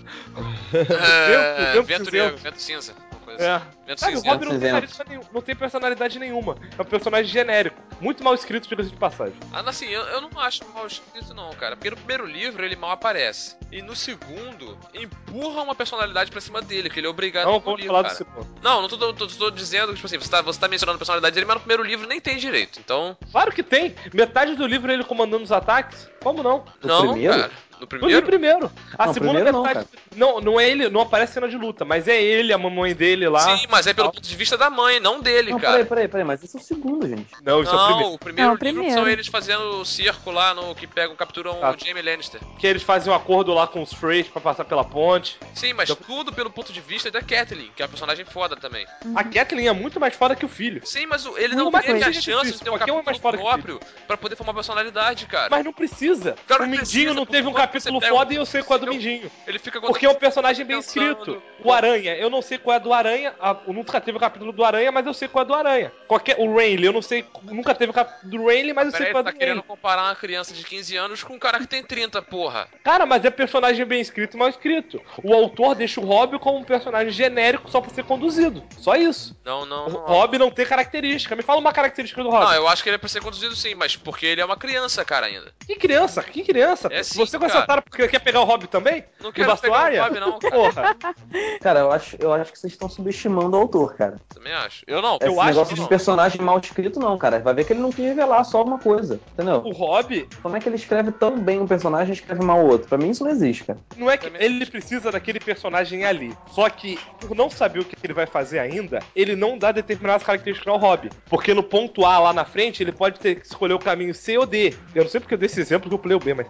Vento Cinza. Sabe, o Hobbit não tem personalidade nenhuma. É um personagem genérico. Muito mal escrito, diga-se de passagem. Assim, eu não acho mal escrito não, cara. Porque no primeiro livro ele mal aparece. E no segundo, empurra uma personalidade pra cima dele, que ele é obrigado a engolir, cara. Não tô dizendo que, tipo assim, você tá mencionando a personalidade dele, mas no primeiro livro nem tem direito, então... Claro que tem! Metade do livro é ele comandando os ataques. Como não? Não, cara. No primeiro? No primeiro. A não, segunda primeiro metade... Não é ele, não aparece cena de luta, mas é ele, a mamãe dele lá. Sim, mas é pelo ponto de vista da mãe, não dele, cara. Peraí, mas isso é o segundo, gente. Não, isso é o primeiro. O primeiro livro são eles fazendo o circo lá no que pegam, capturam o Jaime Lannister. Que eles fazem um acordo lá com os Freys pra passar pela ponte. Sim, mas tudo pelo ponto de vista da Catelyn, que é uma personagem foda também. A Catelyn é muito mais foda que o filho. Sim, mas ele não teve a chance de ter um capítulo próprio pra poder formar personalidade, cara. Mas não precisa. O Mindinho não teve um capítulo foda e eu sei qual é do Mindinho. Ele fica porque é um personagem bem escrito. O Aranha, eu não sei qual é do Aranha. Eu nunca teve o capítulo do Aranha, mas eu sei qual é do Aranha. O Rayleigh, eu não sei, nunca teve o capítulo do Rayleigh, mas eu sei qual é do Rayleigh. Tá querendo comparar uma criança de 15 anos com um cara que tem 30, porra. Cara, mas é personagem bem escrito e mal escrito. O autor deixa o Hobbit como um personagem genérico só pra ser conduzido. Só isso. O Hobbit não tem característica. Me fala uma característica do Hobbit. Não, eu acho que ele é pra ser conduzido sim, mas porque ele é uma criança, cara, ainda. Que criança? É sim, você com essa tara porque quer pegar o Hobbit também? Não quero pegar o Hobbit não, cara. Porra. Cara, eu acho que vocês estão subestimando o autor, cara. Também acho. Eu não. Esse negócio de personagem mal escrito, não, cara. Vai ver que ele não quis revelar só uma coisa, entendeu? O Hobbit... Como é que ele escreve tão bem um personagem e escreve mal o outro? Pra mim isso não existe, cara. Não é que ele precisa daquele personagem ali. Só que, por não saber o que ele vai fazer ainda, ele não dá determinadas características ao Hobbit. Porque no ponto A, lá na frente, ele pode ter que escolher o caminho C ou D. Eu não sei porque eu dei esse exemplo que eu pulei o B, mas...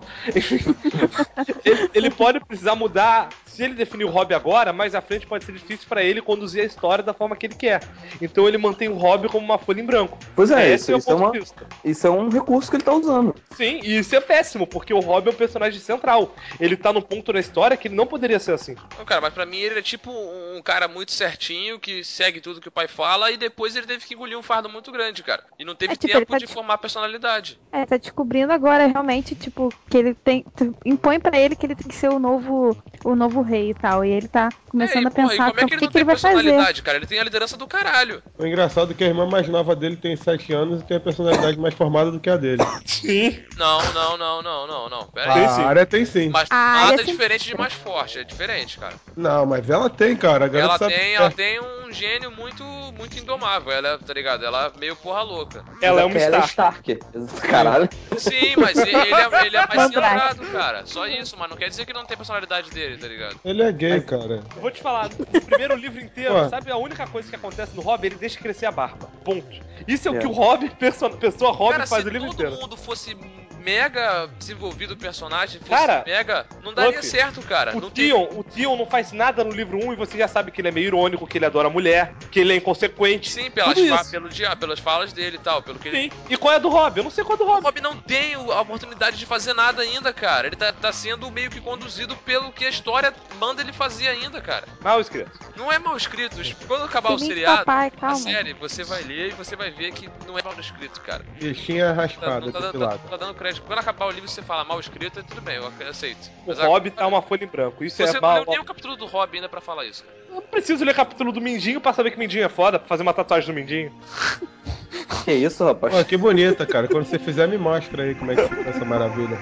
ele pode precisar mudar... Se ele definir o Hobbit agora, mais à frente pode ser difícil pra ele conduzir a história da forma que ele quer. Então ele mantém o Hobbit como uma folha em branco. Pois é, isso é um recurso que ele tá usando. Sim, e isso é péssimo, porque o Hobbit é um personagem central. Ele tá num ponto na história que ele não poderia ser assim. Não, cara, mas pra mim ele é tipo um cara muito certinho, que segue tudo que o pai fala, e depois ele teve que engolir um fardo muito grande, cara. E não teve tempo de formar personalidade. Tá descobrindo agora, realmente, tipo, que ele tem... impõe pra ele que ele tem que ser o novo rei e tal. E ele tá começando a pensar como é que ele não tem personalidade, cara? Ele tem a liderança do caralho. O engraçado é que a irmã mais nova dele tem 7 anos e tem a personalidade mais formada do que a dele. Sim. Não. Pera aí. A área tem sim. Mas nada é diferente de mais forte. É diferente, cara. Não, mas ela tem, cara. Ela tem um gênio muito indomável. Ela, tá ligado? Ela é meio porra louca. Ela é uma Stark. Caralho. Sim, mas ele é mais centrado, cara. Só isso, mas não quer dizer que não tem personalidade dele, tá ligado? Ele é gay, cara. Eu vou te falar, no primeiro livro inteiro, sabe a única coisa que acontece no Hobbit? Ele deixa crescer a barba. Ponto. Isso é o que o Hobbit, pessoa Hobbit, cara, faz o livro inteiro. Se todo mundo fosse mega desenvolvido o personagem, fosse mega, não daria certo, cara. O Tion não faz nada no livro 1 e você já sabe que ele é meio irônico, que ele adora a mulher, que ele é inconsequente. Sim, pelas falas dele e tal, pelo que ele... E qual é a do Hobbit? Eu não sei qual é a do Hobbit. O Hobbit não tem a oportunidade de fazer nada ainda, cara. Ele tá sendo meio que conduzido pelo que a história manda ele fazer ainda, cara. Mal escrito. Não é mal escrito. Quando acabar o seriado, a série, você vai ler e você vai ver que não é mal escrito, cara. Bichinha raspada, tá dando crédito. Quando acabar o livro você fala mal escrito, tudo bem, eu aceito. O Hobbit tá uma folha em branco. Isso você não leu nem o capítulo do Hobbit ainda pra falar isso, cara. Eu não preciso ler capítulo do Mindinho pra saber que Mindinho é foda, pra fazer uma tatuagem do Mindinho. Que isso, rapaz? Pô, que bonita, cara. Quando você fizer, me mostra aí como é que fica essa maravilha.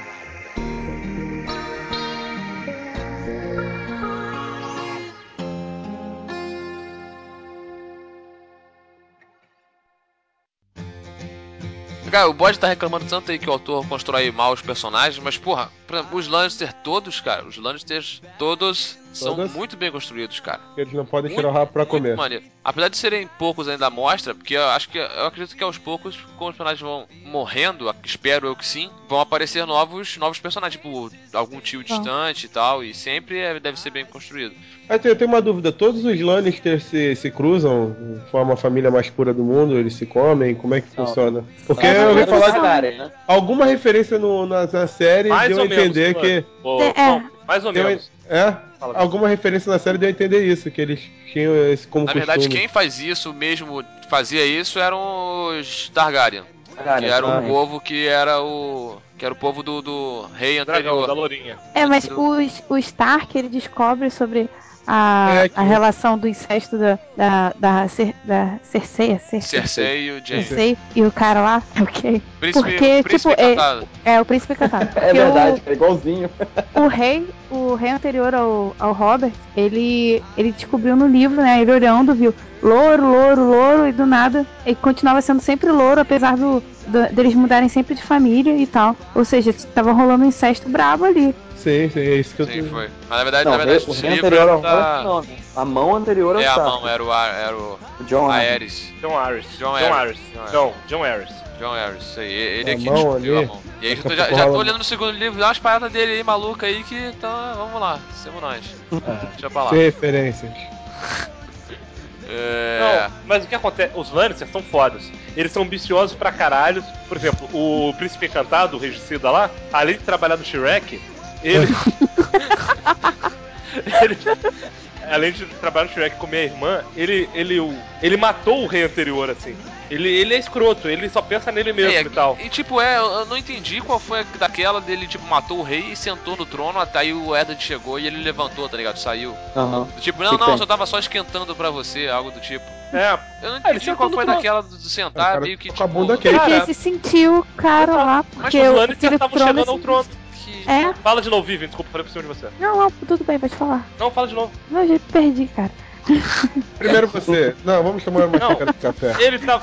Cara, o Bode tá reclamando tanto aí que o autor constrói mal os personagens, mas porra, por exemplo, os Lannister todos, cara, os Lannisters todos são muito bem construídos, cara. Eles não podem tirar o rabo pra comer. Maneiro. Apesar de serem poucos ainda à mostra, porque eu acredito que aos poucos, como os personagens vão morrendo, espero eu que sim, vão aparecer novos personagens, tipo algum tio distante e tal, e sempre deve ser bem construído. Mas eu tenho uma dúvida, todos os Lannisters se cruzam, formam a família mais pura do mundo, eles se comem, como é que funciona? Porque eu ouvi falar alguma referência na série deu a entender que... Mais ou menos. Alguma referência na série deu a entender isso, que eles tinham esse como costume. Na verdade, quem faz isso mesmo, fazia isso eram os Targaryen. Que era o povo que era o povo do rei anterior. Da Lourinha. Mas o Stark, ele descobre sobre a relação do incesto da Cersei. Cersei e o Jaime. Cersei e o cara lá, ok. Príncipe encantado. O príncipe encantado. É verdade, é igualzinho. O rei anterior ao Robert, ele descobriu no livro, né? Ele olhando, viu louro, e do nada ele continuava sendo sempre louro, apesar deles mudarem sempre de família e tal. Ou seja, tava rolando um incesto brabo ali. Sim, é isso que eu Sim, foi. Mas na verdade, o rei anterior ao Robert, não. A mão anterior ao Stark. A mão, era o John Aerys. John Harris, isso aí. Ele aqui descobriu a mão. E aí já tô olhando no segundo livro, dá umas paradas dele aí, maluca aí, que então, vamos lá, somos nós. Deixa pra lá. Sem referências. Não, mas o que acontece? Os Lannisters são fodas. Eles são ambiciosos pra caralho. Por exemplo, o Príncipe Encantado, o Regicida lá, além de trabalhar no Shrek, ele... além de trabalhar no Shrek com minha irmã, ele matou o rei anterior, assim. Ele é escroto, ele só pensa nele mesmo e tal. E tipo, eu não entendi qual foi daquela dele, tipo, matou o rei e sentou no trono, até aí o Eddard chegou e ele levantou, tá ligado? Saiu. Tipo, não, só tava só esquentando pra você, algo do tipo. Eu não entendi qual foi daquela do sentar, meio que tipo... Porque se sentiu o cara lá, porque os Lannisters estavam chegando ao trono. É? Fala de novo, Vivian, desculpa, falei por cima de você. Não, tudo bem, pode falar. Não, fala de novo. Não, eu já perdi, cara. Primeiro você. Não, vamos tomar uma xícara de café. Ele tava...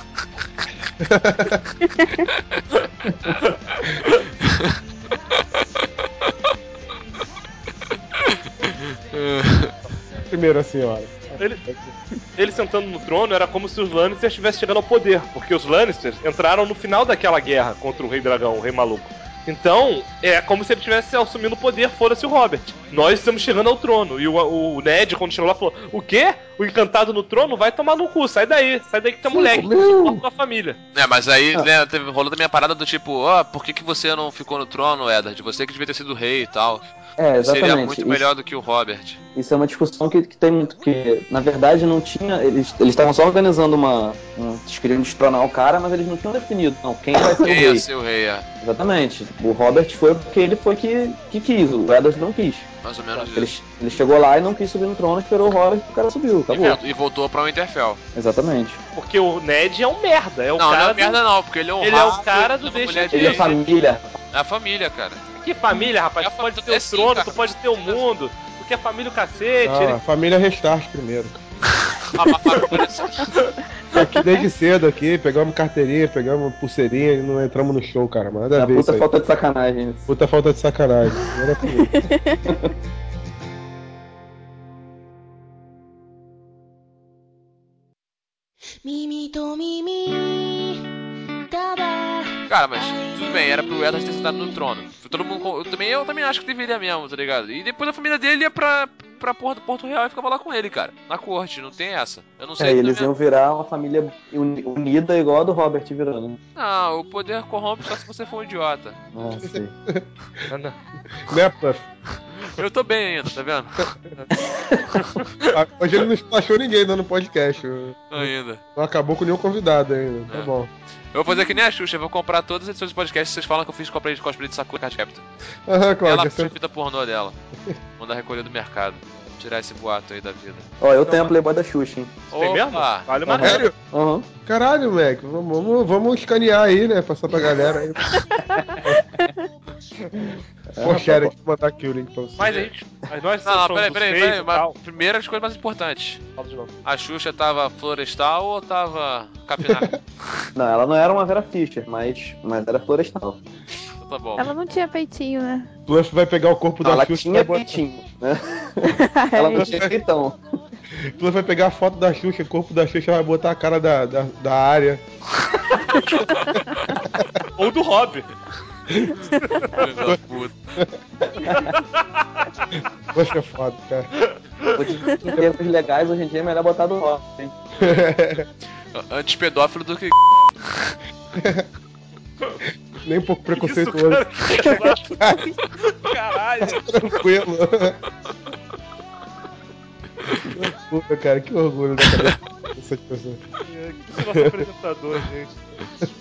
Primeiro a senhora. Ele sentando no trono era como se os Lannisters estivessem chegando ao poder, porque os Lannisters entraram no final daquela guerra contra o Rei Dragão, o Rei Maluco. Então, é como se ele estivesse assumindo o poder, foda-se o Robert. Nós estamos chegando ao trono. E o Ned, quando chegou lá, falou: o quê? O encantado no trono? Vai tomar no cu, sai daí que tu é moleque, não suporta tua família. Mas aí, né, rolou da minha parada do tipo, por que você não ficou no trono, Eddard? Você que devia ter sido rei e tal. Exatamente. Seria muito melhor do que o Robert. Isso é uma discussão que tem muito, que na verdade não tinha, eles estavam só organizando eles queriam destronar o cara, mas eles não tinham definido, quem vai ser o rei. Quem ia ser o rei, Exatamente. O Robert foi porque ele foi que quis, o Eddard não quis. Mais ou menos isso. Ele chegou lá e não quis subir no trono, esperou o Robert e o cara subiu, acabou. E voltou pra Winterfell. Exatamente. Porque o Ned é um merda, não é merda não, porque ele é um Ele é o cara do deixa Ele é família. É a família, cara. Que família, rapaz? Tu pode ter o trono, tu pode ter o mundo, tu quer família o cacete. Família Restart primeiro. Aqui desde cedo aqui, pegamos carteirinha, pegamos pulseirinha e não entramos no show, cara. Manda ver. Puta falta de sacanagem. Puta falta de sacanagem. Era Cara, mas tudo bem, era pro Eddard ter sentado no trono. Todo mundo, eu também acho que deveria mesmo, tá ligado? E depois a família dele ia pra porra do Porto Real e ficava lá com ele, cara. Na corte, não tem essa. Eu não sei. Eles iam virar uma família unida igual a do Robert virando. Não, o poder corrompe só se você for um idiota. Sim. Né, Puff? Eu tô bem ainda, tá vendo? Hoje ele não esplachou ninguém no podcast. Ainda. Não acabou com nenhum convidado ainda. Tá bom. Eu vou fazer que nem a Xuxa, eu vou comprar todas as edições do podcast que vocês falam que eu fiz cosplay de Sakura Card Captor. Claro. Ela fez a fita pornô dela. Mandar recolher do mercado. Tirar esse boato aí da vida. Eu tenho a Playboy da Xuxa, hein? Tem mesmo? Vale mais. Sério? Caralho, moleque. Vamos escanear aí, né? Passar pra galera aí. Poxa, era que mandar aqui o link pra você. Mas nós não, peraí. Primeiro as coisas mais importantes. Fala de novo. A Xuxa tava florestal ou tava capinar? Não, ela não era uma Vera Fischer, mas era florestal. Então tá bom. Ela não tinha peitinho, né? Fluff vai pegar o corpo da Ela Xuxa. Tinha peitinho, né? Ela não tinha peitão. Fluff vai pegar a foto da Xuxa, o corpo da Xuxa vai botar a cara da área. Ou do Rob. Poxa, é foda, cara. Em termos legais, hoje em dia é melhor botar do Rob, hein? Antes pedófilo do que. Nem um pouco preconceituoso. Caralho. Tranquilo. Puta, cara, que orgulho da cabeça dessas pessoas. Que nosso apresentador, gente.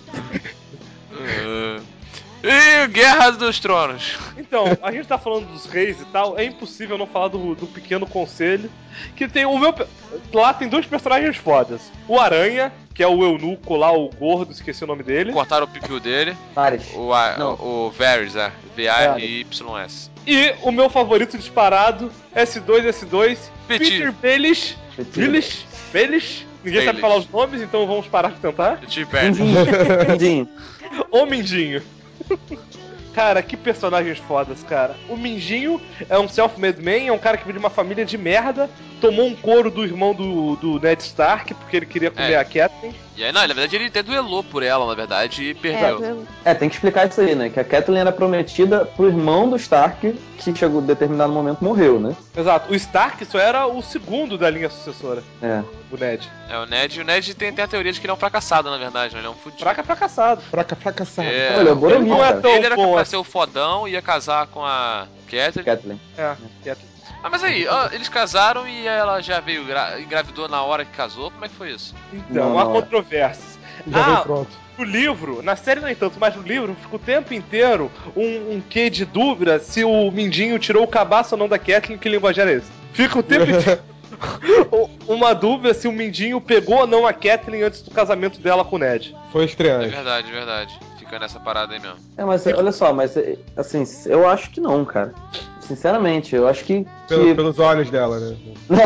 E Guerra dos Tronos. Então, a gente tá falando dos reis e tal, é impossível não falar do Pequeno Conselho, que tem o meu... Lá tem dois personagens fodas. O Aranha, que é o eunuco lá, o gordo, esqueci o nome dele. Cortaram o pipiu dele. Varys. O Varys, V-A-R-Y-S. E o meu favorito disparado, S2, Peter Baelish. Ninguém sabe falar os nomes, então vamos parar de tentar. Mindinho. O Mindinho. Cara, que personagens fodas, cara. O Mindinho é um self-made man, é um cara que veio de uma família de merda, tomou um couro do irmão do Ned Stark, porque ele queria comer a Catelyn. E aí, não, na verdade ele até duelou por ela, na verdade, e perdeu. Tem que explicar isso aí, né? Que a Catelyn era prometida pro irmão do Stark, que chegou em determinado momento morreu, né? Exato. O Stark só era o segundo da linha sucessora. O Ned. O Ned tem a teoria de que ele é um fracassado, na verdade, né? Ele é um fudido. Fracassado. Fracassado. Olha, o Boromir, não é tão ele era bom capaz de ser o fodão, ia casar com a Catelyn. Catelyn. Mas aí, eles casaram e ela já veio engravidou na hora que casou? Como é que foi isso? Então, há controvérsias. Já veio pronto. No livro, na série nem tanto, mas no livro fica o tempo inteiro um quê de dúvida se o Mindinho tirou o cabaço ou não da Catelyn, que linguajar é esse? Fica o tempo inteiro uma dúvida se o Mindinho pegou ou não a Catelyn antes do casamento dela com o Ned. Foi estreante. É verdade. Fica nessa parada aí mesmo. Mas olha só, assim, eu acho que não, cara. Sinceramente, eu acho que... Pelos olhos dela, né?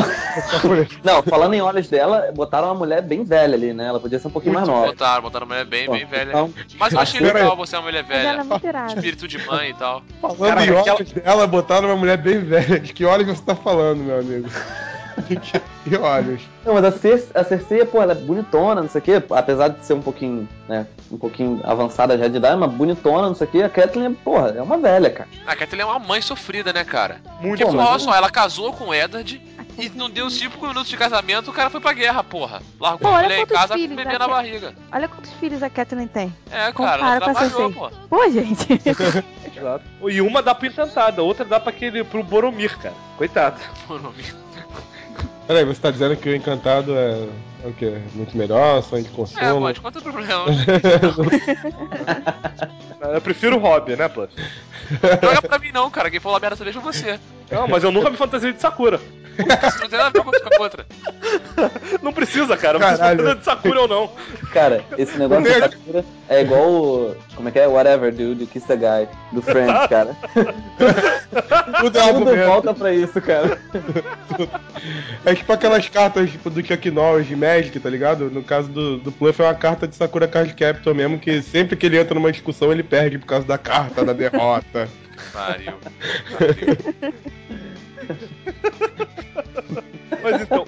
Não, falando em olhos dela, botaram uma mulher bem velha ali, né? Ela podia ser um pouquinho mais nova. Botaram uma mulher bem velha. Então, mas eu achei legal você ser uma mulher velha. Ela é muito irada. Espírito de mãe e tal. Falando em olhos dela, botaram uma mulher bem velha. De que olhos você tá falando, meu amigo? Que olhos? Não, mas a Cersei, pô, ela é bonitona, não sei o quê. Apesar de ser um pouquinho, né, um pouquinho avançada já de idade, mas bonitona, não sei o quê. A Catelyn, porra, é uma velha, cara. A Catelyn é uma mãe sofrida, né, cara? Muito. Porque, olha só, ela casou com o Eddard e não deu 5 minutos de casamento, o cara foi pra guerra, porra. Largou a mulher em casa com o bebê na barriga. Olha quantos filhos a Catelyn tem. Cara, ela trabalhou, pô. Pô, gente. Exato. E uma dá pro Encantado, a outra dá pro Boromir, cara. Coitado. Boromir. Peraí, você tá dizendo que o Encantado é o quê? Muito melhor, sonho de consolo? Pode, quanto problema. Eu prefiro o Hobby, né, Plus? Joga pra mim não, cara. Quem falou a merda dessa vez foi você. Não, mas eu nunca me fantasiei de Sakura. Você não tem nada a ver com a outra. Não precisa, cara. Não precisa fantasia de Sakura ou não. Cara, esse negócio de Sakura é igual o... Como é que é? Whatever, dude, Kiss the Guy, do Friends, cara. Tudo volta pra isso, cara. É tipo aquelas cartas tipo, do Chuck Norris de Magic, tá ligado? No caso do Pluff é uma carta de Sakura Card Captor mesmo, que sempre que ele entra numa discussão ele perde por causa da carta, da derrota. Pariu. Mas então,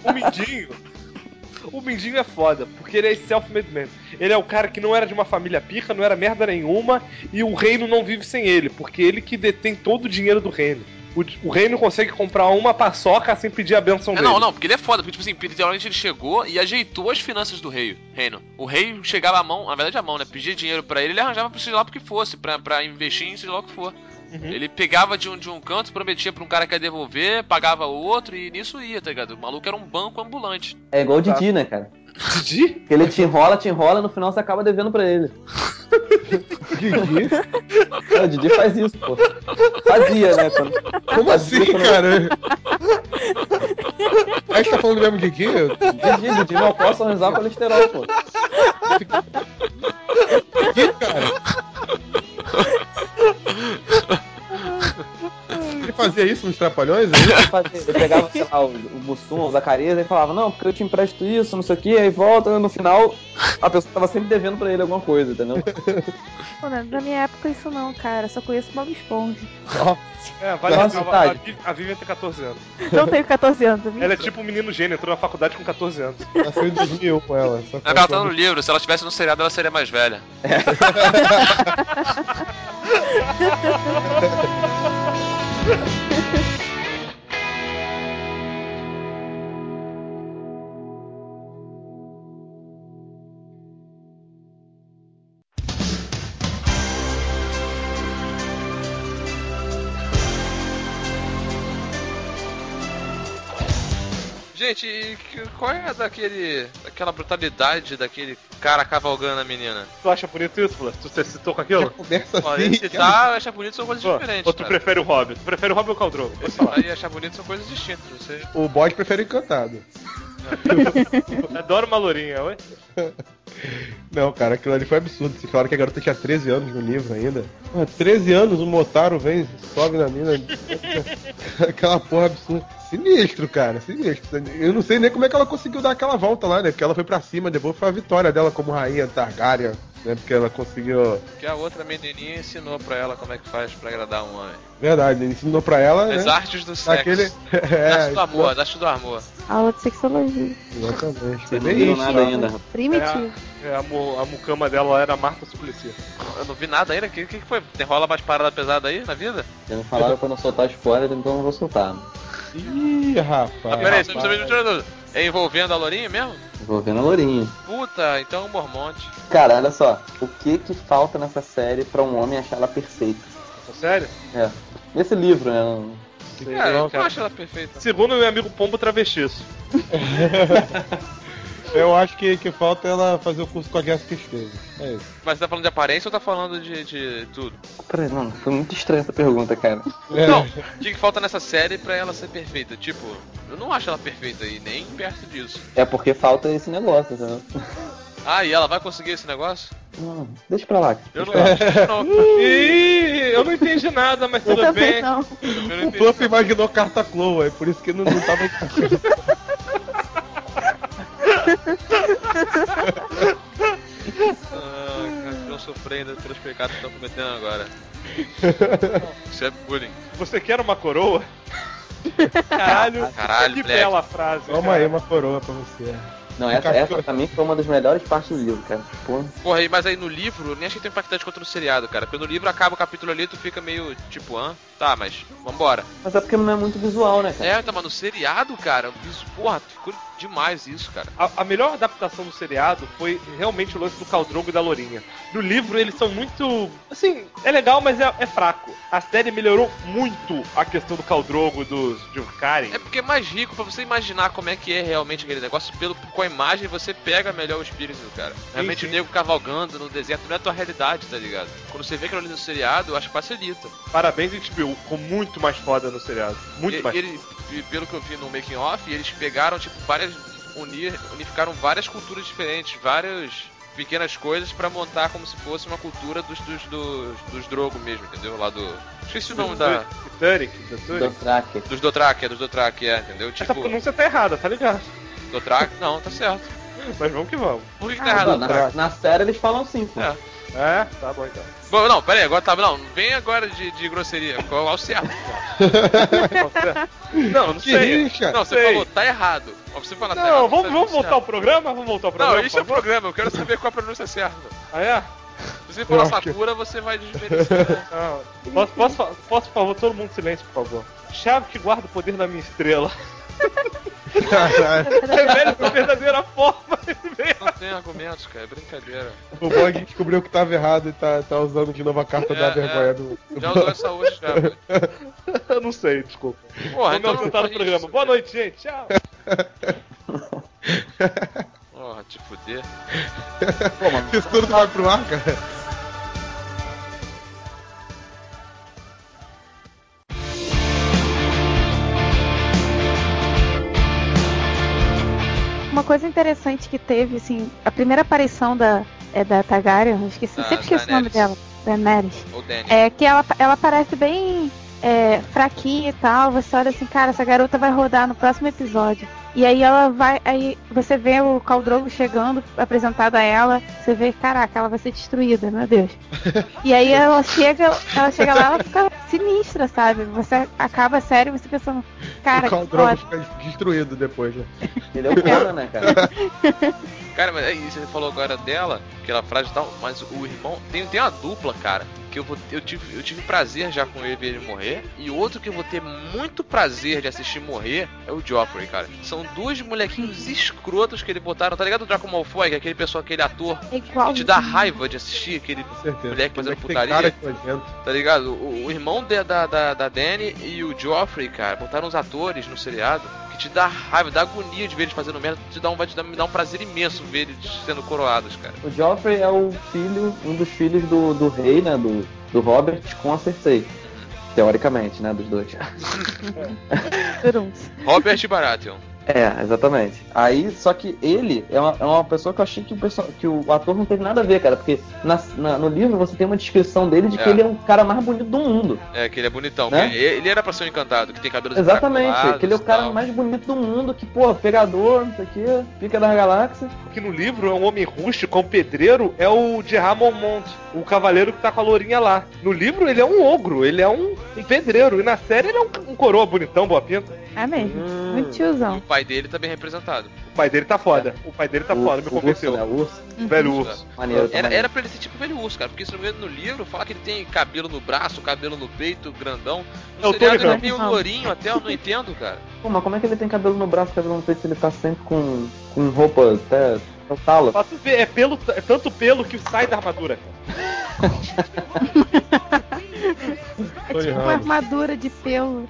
o Mindinho é foda, porque ele é self-made man. Ele é o cara que não era de uma família pica, não era merda nenhuma, e o reino não vive sem ele, porque ele que detém todo o dinheiro do reino. O reino consegue comprar uma paçoca sem pedir a benção dele. Não, porque ele é foda, porque, tipo assim, literalmente ele chegou e ajeitou as finanças do reino. O rei chegava à mão, na verdade a mão, né? Pedia dinheiro pra ele arranjava pra seja lá porque fosse, pra investir em seja lá o que for. Uhum. Ele pegava de um canto, prometia pra um cara que ia devolver, pagava o outro e nisso ia, tá ligado? O maluco era um banco ambulante. É igual o Didi, né, cara? Didi? Ele te enrola, e no final você acaba devendo pra ele. Didi? O Didi faz isso, pô. Fazia, né? Como assim, cara? A gente tá falando do mesmo Didi? Didi não posso arranjar colesterol, pô. Didi, cara? Ele fazia isso nos Trapalhões? Ele pegava, sei lá, o Mussum, o Zacarias, e falava, não, porque eu te empresto isso, não sei o que, aí volta, no final, a pessoa tava sempre devendo pra ele alguma coisa, entendeu? Pô, na minha época isso não, cara, só conheço Bob Esponja. Vale a Vivian tem 14 anos. Não tenho 14 anos. Ela é tipo um menino gênio, entrou na faculdade com 14 anos. Nasceu em 2001 com ela. Ela tá no livro, se ela estivesse no seriado ela seria mais velha. Gente, e qual é daquela brutalidade daquele cara cavalgando a menina? Tu acha bonito isso, Flávio? Tu citou com aquilo? Começa Olha, assim. citar, achar bonito são coisas diferentes. Ou tu prefere o Hobbit? Tu prefere o Hobbit ou o Khal Drogo? Pode falar. Aí achar bonito são coisas distintas. Você... O bode prefere encantado. Adoro uma lourinha, oi? Não, cara, aquilo ali foi absurdo. Você falaram que a garota tinha 13 anos no livro ainda. 13 anos, o Motaro vem, sobe na mina. Aquela porra absurda. Sinistro, cara, sinistro. Eu não sei nem como é que ela conseguiu dar aquela volta lá, né? Porque ela foi pra cima, depois foi a vitória dela como rainha Targaryen, né? Porque ela conseguiu... Que a outra menininha ensinou pra ela como é que faz pra agradar um homem. Verdade, ele ensinou pra ela, As né? artes do sexo. Aquele... Arte do amor, arte do amor. Aula de sexologia. Exatamente. Vocês não viram nada ainda. Primitivo. A mucama dela era a Marta Suplicy. Eu não vi nada ainda. O que foi? Tem rola mais parada pesada aí na vida? Já me falaram pra não soltar spoiler, então não vou soltar. Ih, rapaz. Ah, peraí, você precisa me é envolvendo a Lourinha mesmo? Envolvendo a Lourinha. Puta, então é um Mormonte. Cara, olha só. O que falta nessa série pra um homem achar ela perfeita? Sério? É. Nesse livro, né? Eu não acho ela perfeita. Segundo meu amigo Pombo Travestiço. Eu acho que falta ela fazer o curso com a Jessica Esteves. É isso. Mas você tá falando de aparência ou tá falando de tudo? Peraí, não, foi muito estranha essa pergunta, cara. Não, o que falta nessa série pra ela ser perfeita? Tipo, eu não acho ela perfeita aí, nem perto disso. É porque falta esse negócio, entendeu? Ah, e ela vai conseguir esse negócio? Não, deixa pra lá. Eu não acho, não. Ih, eu não entendi nada, mas tudo também bem. não. O Fluff imaginou carta Chloe, é por isso que não tava entendendo. Cara, estou sofrendo pelos pecados que estão cometendo agora. Isso é bullying. Você quer uma coroa? Caralho, que Black. bela frase. Toma aí uma coroa pra você. Não, essa pra mim foi uma das melhores partes do livro, cara. Porra, mas aí no livro, nem achei tão impactante quanto no seriado, cara. Porque no livro acaba o capítulo ali e tu fica meio tipo, tá, mas vambora. Mas é porque não é muito visual, né, cara? Tá, mas no seriado, cara, porra, ficou demais isso, cara. A melhor adaptação do seriado foi realmente o lance do Khal Drogo e da Lourinha. No livro eles são muito... Assim, é legal, mas é fraco. A série melhorou muito a questão do Khal Drogo, dos Jurkaren. É porque é mais rico pra você imaginar como é que é realmente aquele negócio. Com a imagem você pega melhor o espírito do cara. Realmente o nego cavalgando no deserto não é a tua realidade, tá ligado? Quando você vê aquilo ali no seriado, eu acho que facilita. Parabéns, HBO. Ficou muito mais foda no seriado. Muito mais. E pelo que eu vi no making off, eles pegaram tipo unificaram várias culturas diferentes, várias pequenas coisas pra montar como se fosse uma cultura dos Drogo mesmo, entendeu? Lá do... Esqueci o nome da... Dos Dothraki, entendeu? Tipo... Essa pronúncia tá errada, tá ligado? Dothraki? Não, tá certo. Mas vamos que vamos. Por que tá errado? Na série eles falam assim, pô. Tá bom então. Bom, não, pera aí, agora tá... Não, vem agora de grosseria. Qual é o certo? Não sei. Não, você falou, tá errado. Você fala, não, tá errado, vamos voltar ao programa? Vamos voltar ao programa? Não, isso é o programa, eu quero saber qual a pronúncia certa. Ah, é? Se você falar Sakura, você vai desmerecer. Posso, por favor, todo mundo silêncio, por favor. Chave que guarda o poder da minha estrela. Revela a verdadeira forma. Não tem argumentos, cara, é brincadeira. O Bog descobriu que tava errado e tá usando de novo a carta da vergonha do já usou essa hoje, já. Eu não sei, desculpa. Porra, então não tá no programa. Boa noite, gente. Tchau. Porra, te fuder. Pô, mano, isso tudo vai pro ar, cara. Uma coisa interessante que teve, assim, a primeira aparição da Targaryen, sempre esqueci o nome dela, Daenerys. É que ela parece bem fraquinha e tal, você olha assim, cara, essa garota vai rodar no próximo episódio. E aí aí você vê o Khal Drogo chegando, apresentado a ela, você vê, caraca, ela vai ser destruída, meu Deus. E aí ela chega lá, ela fica sinistra, sabe? Você acaba a série você pensando, cara, o Khal Drogo fica destruído depois, né? Ele é o cara, né, cara? Cara, mas é isso, você falou agora dela, aquela frase e tal, mas o irmão. Tem uma dupla, cara, que eu tive prazer já com ele ver ele morrer. E outro que eu vou ter muito prazer de assistir morrer é o Joffrey, cara. São dois molequinhos escrotos que ele botaram, tá ligado? O Draco Malfoy, que é aquele ator que te dá raiva de assistir, aquele moleque fazendo putaria. Tá ligado? O irmão da Dany e o Joffrey, cara, botaram os atores no seriado que te dá raiva, dá agonia de ver eles fazendo merda, me dá um prazer imenso ver eles sendo coroados, cara. O Joffrey é um dos filhos do rei, né, do Robert com a Cersei. Teoricamente, né, dos dois. Robert Baratheon. É, exatamente. Aí, só que ele é uma pessoa que eu achei que o ator não teve nada a ver, cara. Porque no livro você tem uma descrição dele de que ele é o cara mais bonito do mundo. É, que ele é bonitão. Né? Ele era pra ser um encantado, que tem cabelos exatamente, que ele é o cara mais bonito do mundo, que, porra, pegador, não sei o que, pica das galáxias. Que no livro é um homem rústico, é um pedreiro, é o Gerard Mormont, o cavaleiro que tá com a lourinha lá. No livro ele é um ogro, ele é um pedreiro. E na série ele é um coroa bonitão, boa pinta. É mesmo, muito tiozão. E o pai dele tá bem representado. O pai dele tá foda. O pai dele tá foda, me convenceu. Urso, né? O urso. Velho urso. Maneiro, era pra ele ser tipo velho urso, cara. Porque se não me engano, no livro fala que ele tem cabelo no braço, cabelo no peito, grandão. No seriado ele é meio lourinho até, eu não entendo, cara. Pô, mas como é que ele tem cabelo no braço, cabelo no peito, se ele tá sempre com roupa até no talo? Pra tu ver, é tanto pelo que sai da armadura, cara. É tipo uma armadura de pelo.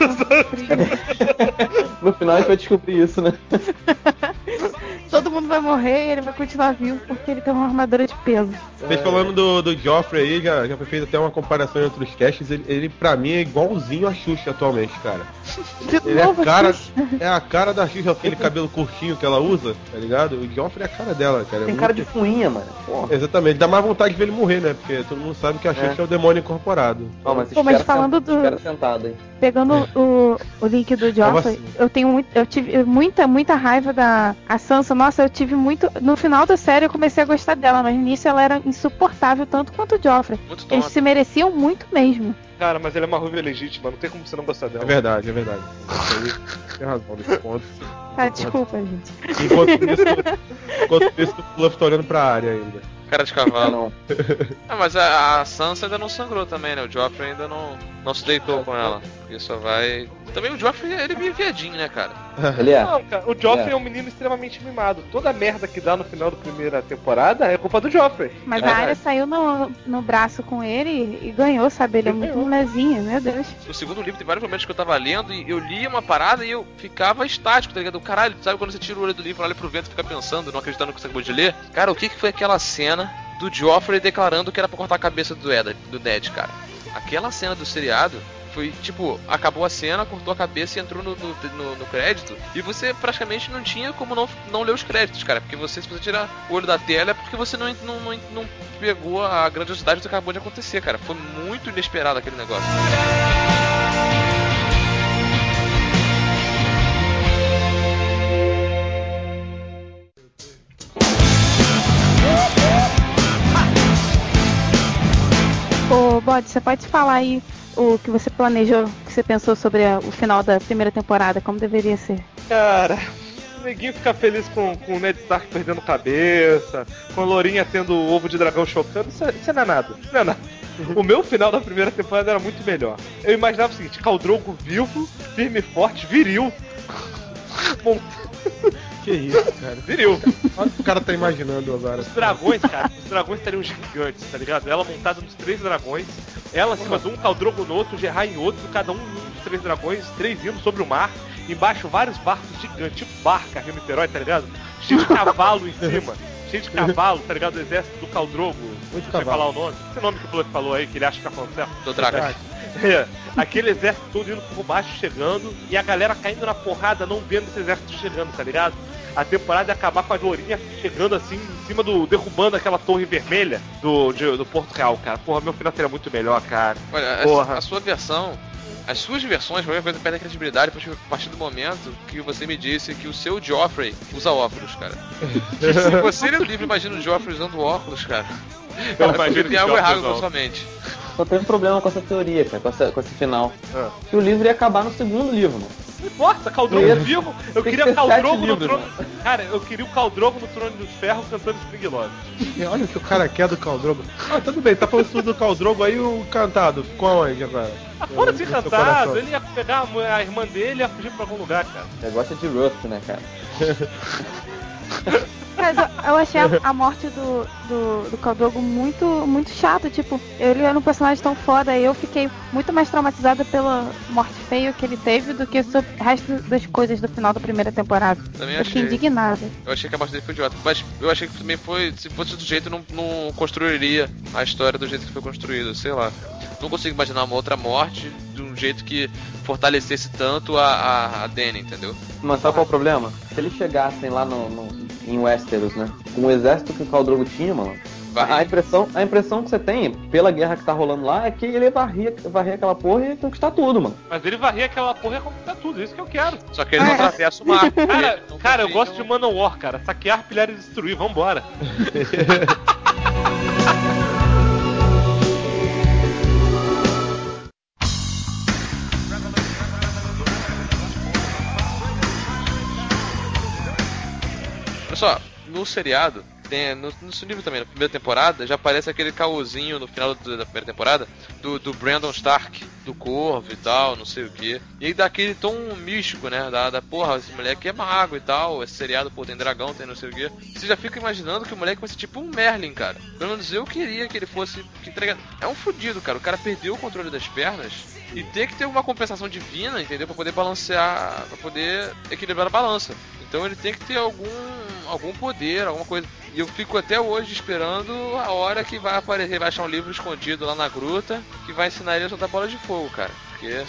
No final a gente vai descobrir isso, né? Todo mundo vai morrer e ele vai continuar vivo porque ele tem uma armadura de pelo. Vocês falando do Joffrey aí, já foi feito até uma comparação entre os casts. Ele pra mim é igualzinho a Xuxa atualmente, cara. Ele é a cara da Xuxa, aquele cabelo curtinho que ela usa, tá ligado? O Joffrey é a cara dela, cara. Tem cara de fuinha, mano. Porra. Exatamente, dá mais vontade de ver ele morrer, né? Porque todo mundo sabe que a Xuxa é o demônio incorporado. Mas falando sentado, hein? Pegando o link do Joffrey, eu tive muita raiva da Sansa. Nossa, eu tive muito. No final da série eu comecei a gostar dela, mas no início ela era insuportável, tanto quanto o Joffrey. Eles se mereciam muito mesmo. Cara, mas ela é uma ruiva legítima, não tem como você não gostar dela. É verdade. Tem razão nesse ponto. Tá, desculpa, gente. Enquanto isso, o Fluff tá olhando pra área ainda. Cara de cavalo. Mas a Sansa ainda não sangrou também, né? O Joffrey ainda não se deitou com ela. Porque só vai... Também o Joffrey, ele é meio viadinho, né, cara? Ele é. Não, cara, o Joffrey é um menino extremamente mimado. Toda a merda que dá no final da primeira temporada é culpa do Joffrey. Mas a Arya saiu no braço com ele e ganhou, sabe? Ele é muito molezinho, meu Deus. No segundo livro tem vários momentos que eu tava lendo e eu lia uma parada e eu ficava estático, tá ligado? Caralho, sabe quando você tira o olho do livro, olha pro vento e fica pensando, não acreditando no que você acabou de ler? Cara, o que foi aquela cena do Joffrey declarando que era pra cortar a cabeça do Ned, cara? Aquela cena do seriado foi tipo, acabou a cena, cortou a cabeça e entrou no crédito. E você praticamente não tinha como não ler os créditos, cara. Porque se você tirar o olho da tela é porque você não pegou a grandiosidade do que acabou de acontecer, cara. Foi muito inesperado aquele negócio. Ô, Bode, você pode falar aí o que você planejou, o que você pensou sobre o final da primeira temporada, como deveria ser? Cara, o neguinho ficar feliz com o Ned Stark perdendo cabeça, com a Lourinha tendo o ovo de dragão chocando, isso não é nada. Não é nada. O meu final da primeira temporada era muito melhor. Eu imaginava o seguinte: Khal Drogo vivo, firme e forte, viril. Que isso, cara. Viril. Olha o que o cara tá imaginando agora. Os dragões, cara, os dragões estariam gigantes, tá ligado? Ela montada nos 3 dragões, ela acima de um, Khal Drogo no outro, Gerard em outro, cada um dos 3 dragões, 3 indo sobre o mar, embaixo vários barcos gigantes, tipo barca, Rio Niterói, tá ligado? Cheio de cavalo em cima, cheio de cavalo, tá ligado? O exército do Khal Drogo, não sei falar o nome. Esse nome que o Fluff falou aí, que ele acha que tá falando certo. Do dragão. É, aquele exército todo indo por baixo chegando e a galera caindo na porrada não vendo esse exército chegando, tá ligado? A temporada ia acabar com a Lourinha chegando assim em cima derrubando aquela torre vermelha do Porto Real, cara. Porra, meu final seria muito melhor, cara. Olha, a sua versão, as suas versões, qualquer coisa perde a credibilidade a partir do momento que você me disse que o seu Joffrey usa óculos, cara. Se você lê o livro, imagina o Joffrey usando óculos, cara. Eu imagino que tem algo errado com a sua mente. Só tem um problema com essa teoria, cara, com esse final. Que o livro ia acabar no segundo livro, mano. Não importa, Khal Drogo vivo. Eu queria Khal Drogo no trono. Cara, eu queria o Khal Drogo no Trono de Ferro cantando Spring Love. E olha o que o cara quer do Khal Drogo. Ah, tudo bem, tá falando tudo do Khal Drogo aí, o cantado ficou aonde agora? Foda-se cantado, ele ia pegar a irmã dele e ia fugir pra algum lugar, cara. Você gosta de Rust, né, cara? Mas eu achei a morte do Khal Drogo muito chata. Tipo, ele era um personagem tão foda e eu fiquei muito mais traumatizada pela morte feia que ele teve do que sobre o resto das coisas do final da primeira temporada. Eu fiquei indignada. Eu achei que a morte dele foi idiota, mas eu achei que também foi, se fosse do jeito, não construiria a história do jeito que foi construído, sei lá. Não consigo imaginar uma outra morte de um jeito que fortalecesse tanto a Dany, entendeu? Mas sabe qual é o problema? Se eles chegassem lá em Westeros, né? Com o exército que o Khal Drogo tinha, mano. A impressão que você tem, pela guerra que tá rolando lá, é que ele ia varrer aquela porra e ia conquistar tudo, mano. Mas ele varrer aquela porra e ia conquistar tudo, isso que eu quero. Só que ele não atravessa o mar. Cara, eu gosto de Manowar, cara. Saquear, pilhar e destruir, vambora. Olha só, no seriado, no livro também, na primeira temporada, já aparece aquele caôzinho no final da primeira temporada do Brandon Stark, do Corvo e tal, não sei o que. E aí dá aquele tom místico, né? Da porra, esse moleque é mago e tal, esse seriado, pô, tem dragão, tem não sei o que. Você já fica imaginando que o moleque vai ser tipo um Merlin, cara. Pelo menos eu queria que ele fosse. É um fudido, cara. O cara perdeu o controle das pernas e tem que ter uma compensação divina, entendeu? Pra poder balancear, pra poder equilibrar a balança. Então ele tem que ter algum poder, alguma coisa. E eu fico até hoje esperando a hora que vai aparecer, vai achar um livro escondido lá na gruta que vai ensinar ele a soltar bola de fogo, cara. Porque...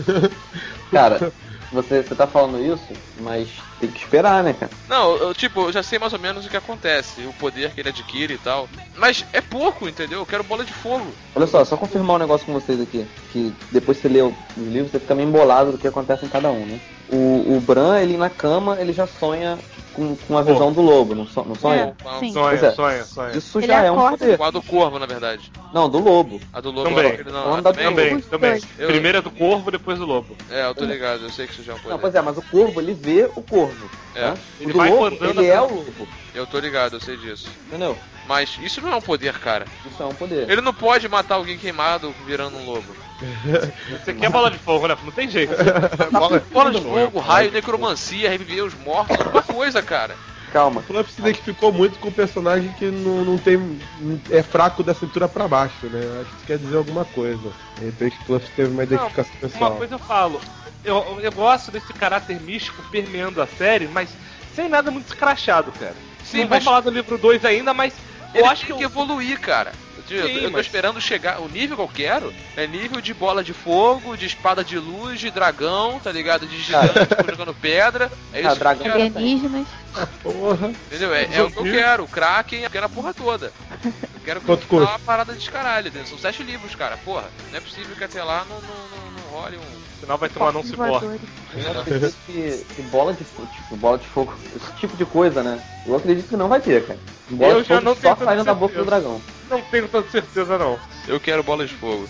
Cara, você tá falando isso, mas tem que esperar, né, cara? Não, eu já sei mais ou menos o que acontece, o poder que ele adquire e tal. Mas é pouco, entendeu? Eu quero bola de fogo. Olha só confirmar um negócio com vocês aqui. Que depois que você lê os livros, você fica meio embolado do que acontece em cada um, né? O Bran, ele na cama, ele já sonha com a visão do lobo, não sonha? Sim. Sonha. Isso Ele já é um acorda. poder. Com a do corvo, na verdade. Não, do lobo. A do lobo Também. ele não. Também. Primeiro é do corvo, depois do lobo. É, eu tô ligado, eu sei que isso já é um poder. Não, pois é, mas o corvo, ele vê o corvo. É. Né? Ele O do vai lobo, acordando ele é a- o lobo. Eu tô ligado, eu sei disso. Entendeu? Mas isso não é um poder, cara. Isso é um poder. Ele não pode matar alguém queimado virando um lobo. Você quer bola de fogo, né? Não tem jeito. Bola de fogo, raio, necromancia, reviver os mortos, alguma coisa, cara. Calma. O Fluff se identificou muito com o personagem que não tem. É fraco da cintura pra baixo, né? Eu acho que isso quer dizer alguma coisa. De repente o Fluff teve uma identificação pessoal. Uma coisa eu falo. Eu gosto desse caráter místico permeando a série, mas sem nada muito escrachado, cara. Sim, não mas- vou falar do livro 2 ainda, mas Ele eu acho tem que que evoluir, cara. Eu tô mas- esperando chegar. O nível que eu quero é nível de bola de fogo, de espada de luz, de dragão, tá ligado? De gigante jogando pedra. É isso que eu dragão quero. Alienígenas. Porra. Entendeu? É o que eu quero. O Kraken, eu quero a porra toda. Eu quero Quanto continuar custa? uma parada descaralho, entendeu? São 7 livros, cara. Porra, não é possível que até lá não role um. senão vai tomar não se porta. Eu acredito que bola de fogo, esse tipo de coisa, né? Eu acredito que não vai ter, cara. Bola Eu de já fogo não só tenho tanta saindo da boca do certeza. dragão. Não tenho tanta certeza, não. Eu quero bola de fogo.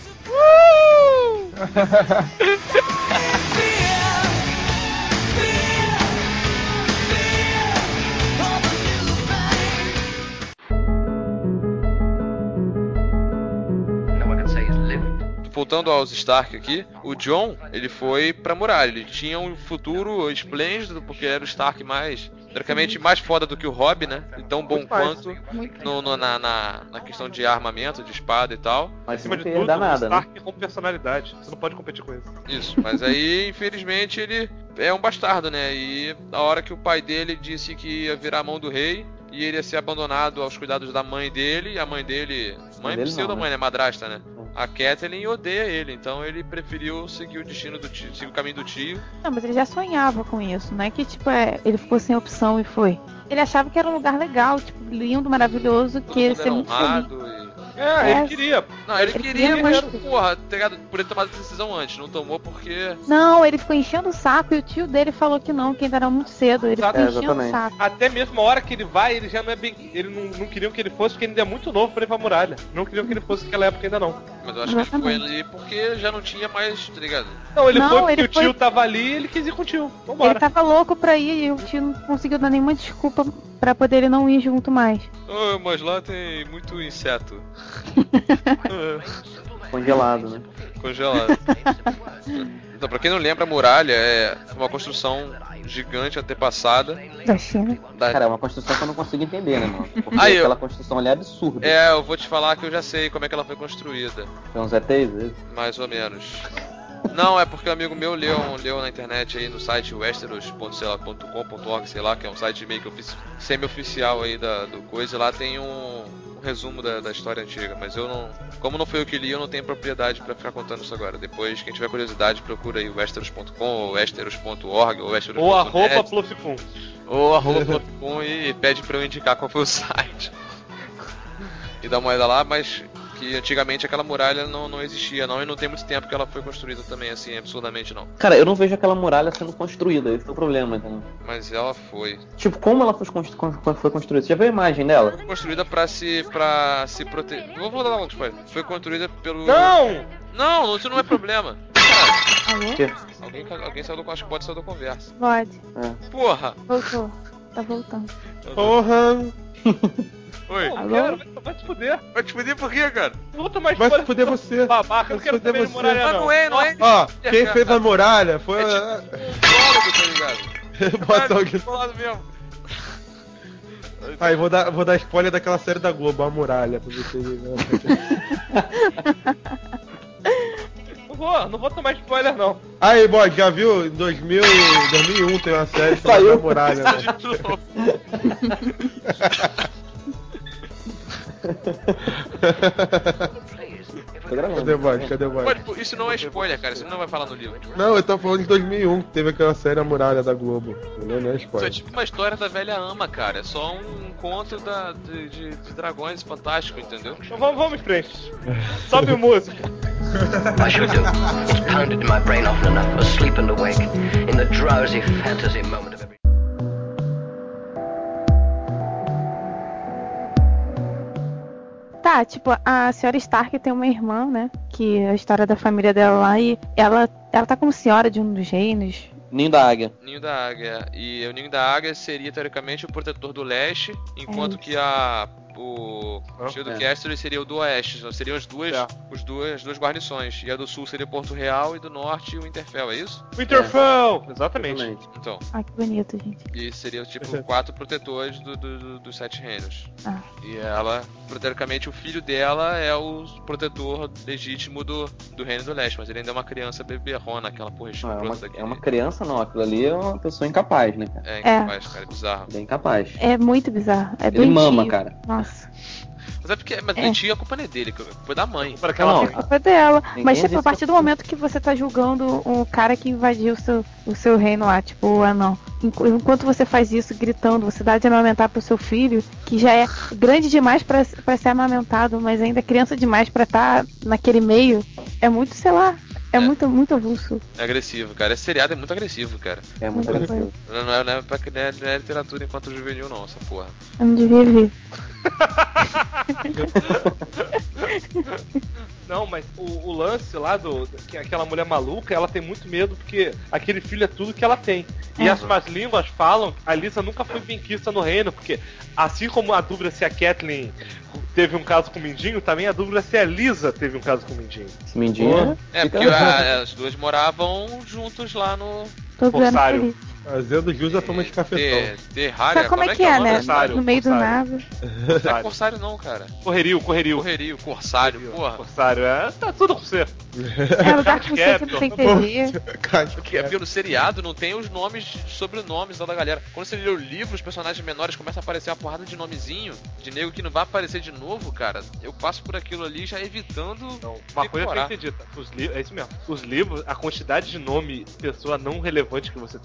Voltando aos Stark aqui, o Jon, ele foi pra muralha, ele tinha um futuro esplêndido, porque era o Stark mais, teoricamente, mais foda do que o Robb, né? E tão bom quanto na questão de armamento, de espada e tal. Mas Acima não de ia tudo, dar o nada, né? Stark com personalidade. Você não pode competir com isso. Isso, mas aí, infelizmente, ele é um bastardo, né? E na hora que o pai dele disse que ia virar a mão do rei, e ele ia ser abandonado aos cuidados da mãe dele, e a mãe dele... Mãe pseudo-mãe, né? Madrasta, né? A Catelyn odeia ele, então ele preferiu seguir o destino do tio, seguir o caminho do tio. Não, mas ele já sonhava com isso, não é que tipo ele ficou sem opção e foi. Ele achava que era um lugar legal, tipo, lindo, maravilhoso, que ia Todo ser mundo era muito feliz. honrado Ele queria. Não, ele queria, mas, porra, por ele tomar a decisão antes. Não tomou porque... Não, ele ficou enchendo o saco e o tio dele falou que não, que ainda era muito cedo. Ele ficou enchendo o saco. Até mesmo a hora que ele vai, ele já não é bem... Ele não queriam que ele fosse, porque ele ainda é muito novo pra ir pra muralha. Não queriam que ele fosse naquela época ainda não. Mas eu acho que ele foi ali porque já não tinha mais, tá ligado? Não, ele foi porque o tio tava ali e ele quis ir com o tio. Vambora. Ele tava louco pra ir e o tio não conseguiu dar nenhuma desculpa pra poder ele não ir junto mais. Mas lá tem muito inseto. Congelado, né? Congelado. Então, pra quem não lembra, a muralha é uma construção gigante antepassada da China. Cara, é uma construção que eu não consigo entender, né, mano? Porque aquela construção ali é absurda. Eu vou te falar que eu já sei como é que ela foi construída. São os ETs, é isso? Mais ou menos. Não, é porque um amigo meu leu na internet aí no site westeros.com.org, sei lá, que é um site meio que semi-oficial aí do coisa, e lá tem um resumo da história antiga, mas eu não... Como não foi eu que li, eu não tenho propriedade pra ficar contando isso agora. Depois, quem tiver curiosidade, procura aí westeros.com, ou westeros.org, ou westeros.net. Ou arroba Pluficum. Ou arroba Pluficum e pede pra eu indicar qual foi o site. E dá uma olhada lá, mas... que antigamente aquela muralha não existia, não, e não tem muito tempo que ela foi construída também, assim, absurdamente não. Cara, eu não vejo aquela muralha sendo construída, esse é o problema, entendeu? Mas ela foi. Tipo, como ela foi construída? Você já viu a imagem dela? Foi construída pra se proteger. Vou dar logo, spoiler. Foi construída pelo... Não, isso não é problema. Alô? Alguém saiu do... Acho que pode sair da conversa. Pode. Porra! Voltou. Tá voltando. Porra! Oi. Cara, vai te fuder. Vai te fuder por quê, cara? Não vou tomar Vai se fuder você. Babaca, eu não quero saber de muralha, não. Não é. Ó, quem fez a muralha foi... É tipo um tá ligado? Bota alguém... Falado mesmo. Aí, vou dar spoiler daquela série da Globo, A Muralha, pra vocês verem. Não vou tomar spoiler, não. Aí, bode, já viu? Em 2001 tem uma série chamada A Muralha, né? Cadê o bode? Isso não é spoiler, cara. Isso não vai falar no livro. Não, eu tô falando de 2001, que teve aquela série A Muralha da Globo. Não é spoiler. Isso é tipo uma história da velha ama, cara. É só um conto de dragões fantástico, entendeu? Então vamos em frente. Sobe música. I sure do. It's pounded in my brain often enough, asleep and awake, in the drowsy fantasy moment of every... Tá, tipo, a senhora Stark tem uma irmã, né? Que é a história da família dela lá, e ela tá como senhora de um dos reinos. Ninho da Águia. Ninho da Águia. E o Ninho da Águia seria, teoricamente, o protetor do leste, enquanto que o Tio do Casterly seria o do oeste. Então, seriam as duas guarnições. E a do sul seria Porto Real e do norte o Winterfell, é isso? Winterfell! Exatamente. Então. Ah, que bonito, gente. E seriam, tipo, 4 protetores dos 7 reinos. E ela, teoricamente, o filho dela é o protetor legítimo do Reino do Leste, mas ele ainda é uma criança beberrona, aquela porra escrota É uma criança, não. Aquilo ali é uma pessoa incapaz, né, cara? É incapaz, cara. É bizarro. Ele é incapaz. É muito bizarro. É ele mama, cara. Nossa. Mas é porque a culpa não é dele, a culpa foi da mãe. A culpa é dela. Mas, tipo, a partir do momento que você tá julgando um cara que invadiu o seu reino lá, tipo, o anão. Enquanto você faz isso gritando, você dá de amamentar pro seu filho, que já é grande demais pra ser amamentado, mas ainda criança demais pra estar naquele meio, é muito, sei lá. É muito avulso. É agressivo, cara. Esse seriado é muito agressivo, cara. É muito agressivo. Não é literatura enquanto juvenil, não, essa porra. Eu não devia ver. Não, mas o lance lá que aquela mulher maluca, ela tem muito medo porque aquele filho é tudo que ela tem. E as más línguas falam que a Lisa nunca foi benquista no reino, porque assim como a dúvida se a Catelyn teve um caso com o Mindinho, também a dúvida se a Lisa teve um caso com o Mindinho. Mindinho? Porque as duas moravam juntos lá no Corsário. Fazendo jus à fama de cafetão. Sabe como é que é, né? No meio do nada. Não é Corsário não, cara. Correrio, Corsário, porra. Corsário, tá tudo com você. É lugar que você não tem TV. Porque no seriado não tem os nomes, sobrenomes da galera. Quando você lê o livro, os personagens menores começam a aparecer uma porrada de nomezinho, de nego que não vai aparecer de novo, cara. Eu passo por aquilo ali já evitando. Não, uma coisa tem que ser dita. É isso mesmo. Os livros, a quantidade de nome, pessoa não relevante que você tem, que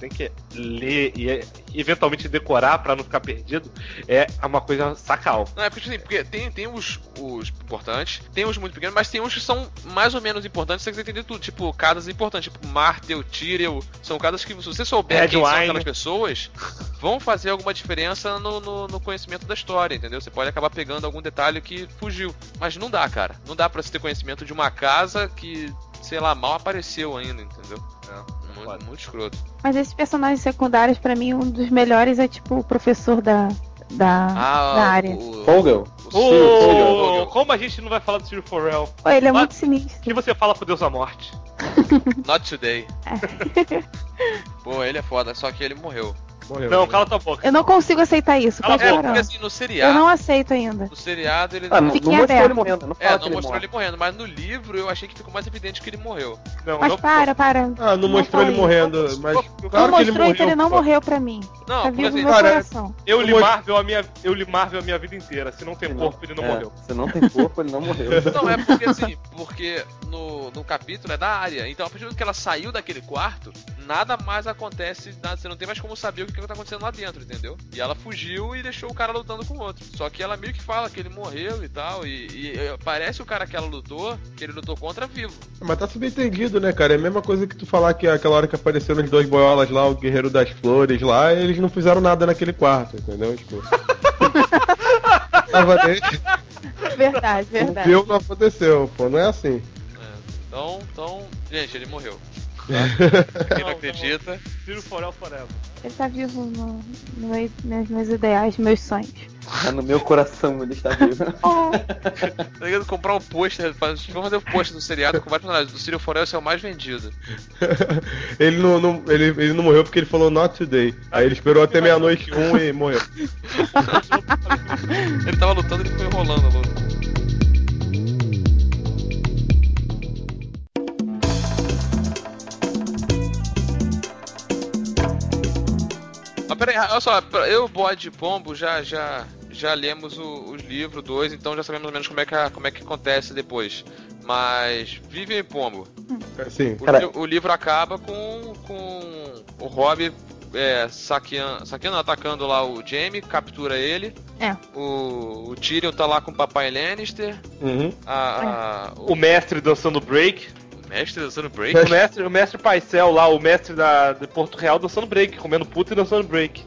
ler e eventualmente decorar pra não ficar perdido, é uma coisa sacal. Não, é porque, assim, porque tem os importantes, tem os muito pequenos, mas tem uns que são mais ou menos importantes, você tem que entender tudo. Tipo, cartas importantes, tipo Martel, Tyrell, são cartas que, se você souber quem são aquelas pessoas, vão fazer alguma diferença no conhecimento da história, entendeu? Você pode acabar pegando algum detalhe que fugiu. Mas não dá, cara. Não dá pra você ter conhecimento de uma casa que, sei lá, mal apareceu ainda, entendeu? Muito escroto. Mas esses personagens secundários, pra mim, um dos melhores é tipo o professor da área. Fogel. Como a gente não vai falar do Cyril Forel? Pô, ele é muito sinistro. O que você fala pro Deus da Morte? Not today. Pô, ele é foda, só que ele morreu. Não, cala tua boca. Eu não consigo aceitar isso. Porque assim, no seriado... Eu não aceito ainda. No seriado ele... não mostrou ele morrendo. Não mostrou ele morrendo, mas no livro eu achei que ficou mais evidente que ele morreu. Mas para. Não mostrou ele morrendo, mas claro que ele morreu. Ele não morreu pra mim. Não, tá vivo assim, no meu coração. Eu li Marvel a minha vida inteira. Se não tem corpo, ele não morreu. Se não tem corpo, ele não morreu. Não, é porque assim, porque no capítulo é da área. Então, a partir do que ela saiu daquele quarto, nada mais acontece, você não tem mais como saber o que tá acontecendo lá dentro, entendeu? E ela fugiu e deixou o cara lutando com o outro. Só que ela meio que fala que ele morreu e tal, e parece o cara que ela lutou, que ele lutou contra vivo. Mas tá subentendido, né, cara? É a mesma coisa que tu falar que aquela hora que apareceram os dois boiolas lá, o Guerreiro das Flores lá, eles não fizeram nada naquele quarto, entendeu? Tipo... Verdade. O viu não aconteceu, pô, não é assim. Então, gente, ele morreu. Tá? Quem não acredita? Cyril Forel forever. Ele tá vivo nos meus ideais, meus sonhos. No meu coração ele está vivo. Tá ligado? Comprar um pôster, vamos fazer um pôster do seriado com vários personagens. Do Cyril Forel, esse é o mais vendido. Ele não morreu porque ele falou not today. Aí ele esperou até meia-noite e morreu. Ele tava lutando e ele foi enrolando a luta. Mas peraí, olha só, eu, Bode e Pombo já lemos os livros 2, então já sabemos mais ou menos como é que acontece depois. Mas Vivian e Pombo. Sim. O livro acaba com o Robb saqueando, atacando lá o Jaime, captura ele. O Tyrion tá lá com o papai Lannister. Uhum. O mestre dançando break. Mestre dançando break? O mestre Paisel lá, o mestre de Porto Real dançando break, comendo puta e dançando break.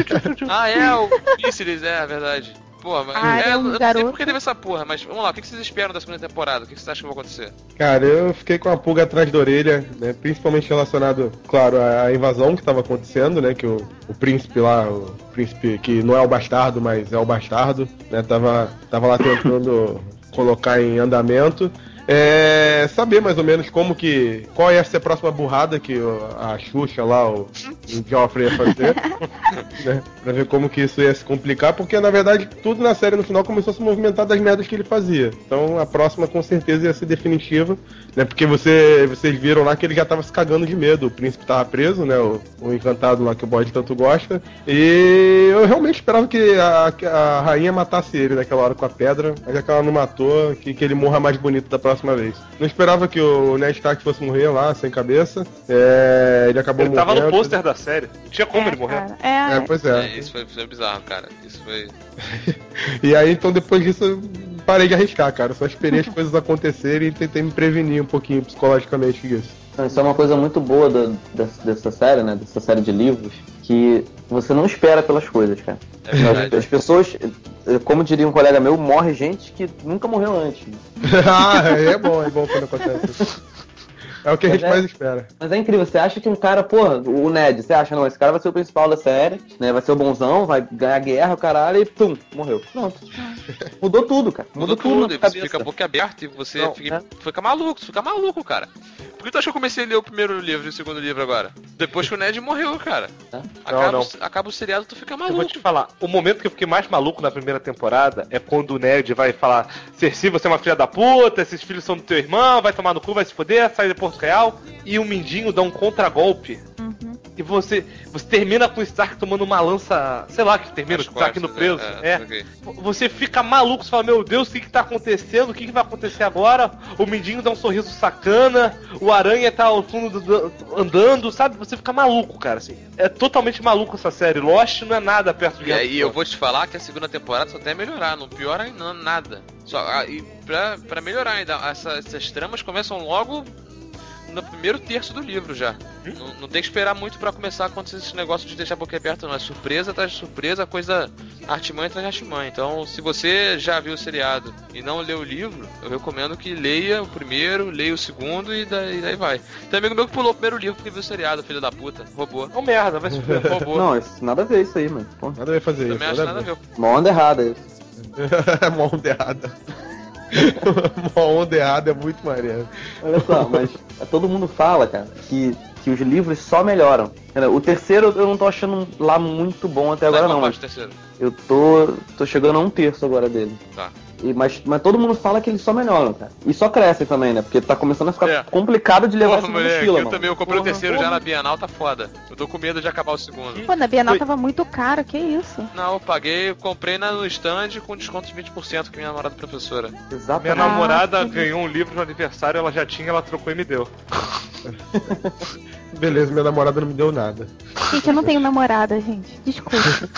O Viserys, é verdade. Porra, mas eu não sei por que teve essa porra, mas vamos lá, o que vocês esperam da segunda temporada? O que vocês acham que vai acontecer? Cara, eu fiquei com a pulga atrás da orelha, né? Principalmente relacionado, claro, à invasão que estava acontecendo, né? Que o príncipe lá, o príncipe que não é o bastardo, mas é o bastardo, né? Tava lá tentando colocar em andamento. Saber mais ou menos qual ia ser a próxima burrada que a Xuxa lá, o Joffrey ia fazer, né? Pra ver como que isso ia se complicar, porque na verdade tudo na série no final começou a se movimentar das merdas que ele fazia. Então a próxima com certeza ia ser definitiva, né? Porque vocês viram lá que ele já tava se cagando de medo, o príncipe tava preso, né? O encantado lá que o Bode tanto gosta. E eu realmente esperava que a rainha matasse ele naquela hora com a pedra, mas já que ela não matou, que ele morra mais bonito da próxima vez. Não esperava que o Ned Stark fosse morrer lá, sem cabeça. Ele acabou morrendo. Ele tava no pôster da série. Não tinha como ele morrer. Pois é. Isso foi bizarro, cara. Isso foi... E aí, então, depois disso, eu parei de arriscar, cara. Só esperei as coisas acontecerem e tentei me prevenir um pouquinho psicologicamente disso. Isso é uma coisa muito boa dessa série, né? Dessa série de livros, que você não espera pelas coisas, cara. É verdade. As pessoas, como diria um colega meu, morre gente que nunca morreu antes. É bom quando acontece. É o que a gente mais espera. Mas é incrível, você acha que um cara, o Ned, você acha, não, esse cara vai ser o principal da série, né? Vai ser o bonzão, vai ganhar guerra, o caralho, e pum, morreu. Pronto. Mudou tudo, cara. Mudou tudo. E você fica boquiaberto e você fica maluco, cara. Por que tu achou que eu comecei a ler o primeiro livro e o segundo livro agora? Depois que o Ned morreu, cara. Acaba o seriado, tu fica maluco. Eu vou te falar, o momento que eu fiquei mais maluco na primeira temporada é quando o Ned vai falar: Cersei, você é uma filha da puta, esses filhos são do teu irmão, vai tomar no cu, vai se foder, sai de Porto Real. E o Mindinho dá um contragolpe que você termina com o Stark tomando uma lança, sei lá, que termina com o Stark no preso. Okay. Você fica maluco, você fala, meu Deus, o que tá acontecendo? O que vai acontecer agora? O Mindinho dá um sorriso sacana, o Aranha tá ao fundo andando, sabe? Você fica maluco, cara, assim. É totalmente maluco essa série. Lost não é nada perto de Guerra. E aí eu vou te falar que a segunda temporada só tem a melhorar, não piora nada. E pra melhorar ainda, essas tramas começam logo no primeiro terço do livro já. Não tem que esperar muito pra começar a acontecer esse negócio de deixar a boca aberta, não. É surpresa atrás de surpresa, coisa artimanha atrás de artimanha. Então, se você já viu o seriado e não leu o livro, eu recomendo que leia o primeiro, leia o segundo e daí vai. Tem amigo meu que pulou o primeiro livro porque viu o seriado, filho da puta. Roubou. Não, merda, vai se fuder. Roubou. Não, nada a ver isso aí, mano. Nada a ver fazer isso. Também acho nada a ver. Uma onda errada isso. Uma onda errada. Uma onda errada é muito maneiro. Olha só, mas todo mundo fala, cara, que os livros só melhoram. O terceiro eu não tô achando lá muito bom até agora, não. Mas terceiro? Eu tô chegando a um terço agora dele. Tá. Mas todo mundo fala que eles só melhoram, cara. E só crescem também, né? Porque tá começando a ficar complicado de levar essa mochila, mano. Eu também, eu comprei o terceiro já na Bienal, tá foda. Eu tô com medo de acabar o segundo. Pô, na Bienal tava muito caro, que isso? Não, eu paguei, comprei no stand com desconto de 20% com minha namorada professora. Exato. Minha namorada ganhou um livro no aniversário, ela trocou e me deu. Beleza, minha namorada não me deu nada. Gente, eu não tenho namorada, gente. Desculpa.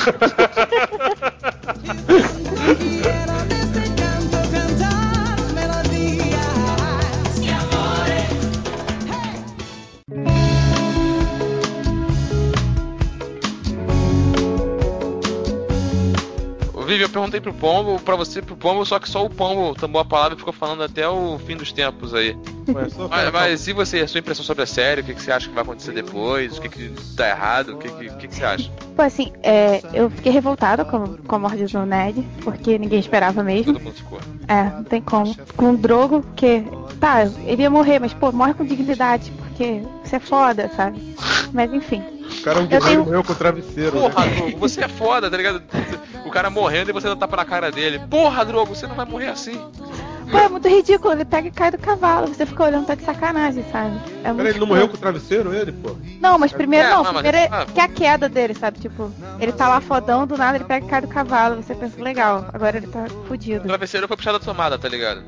Vivi, eu perguntei pro Pombo, só que só o Pombo tomou a palavra e ficou falando até o fim dos tempos aí. Mas e você, a sua impressão sobre a série? O que você acha que vai acontecer depois? O que tá errado? O que você acha? Pô, assim, eu fiquei revoltada com a morte do Ned, porque ninguém esperava mesmo. Todo mundo ficou. Não tem como. Com o Drogo, que, tá, ele ia morrer, mas, pô, morre com dignidade, porque você é foda, sabe? Mas, enfim. O cara é um guerreiro, morreu com o travesseiro. Porra, né? Drogo, você é foda, tá ligado? O cara morrendo e você dá tapa na cara dele. Porra, Drogo, você não vai morrer assim. Pô, é muito ridículo, ele pega e cai do cavalo, você fica olhando, tá de sacanagem, sabe? Peraí, ele não morreu com o travesseiro, ele, pô? Não, mas primeiro que é a queda dele, sabe? Tipo, ele tá lá fodão, do nada ele pega e cai do cavalo, você pensa, legal, agora ele tá fudido. O travesseiro foi puxado da tomada, tá ligado?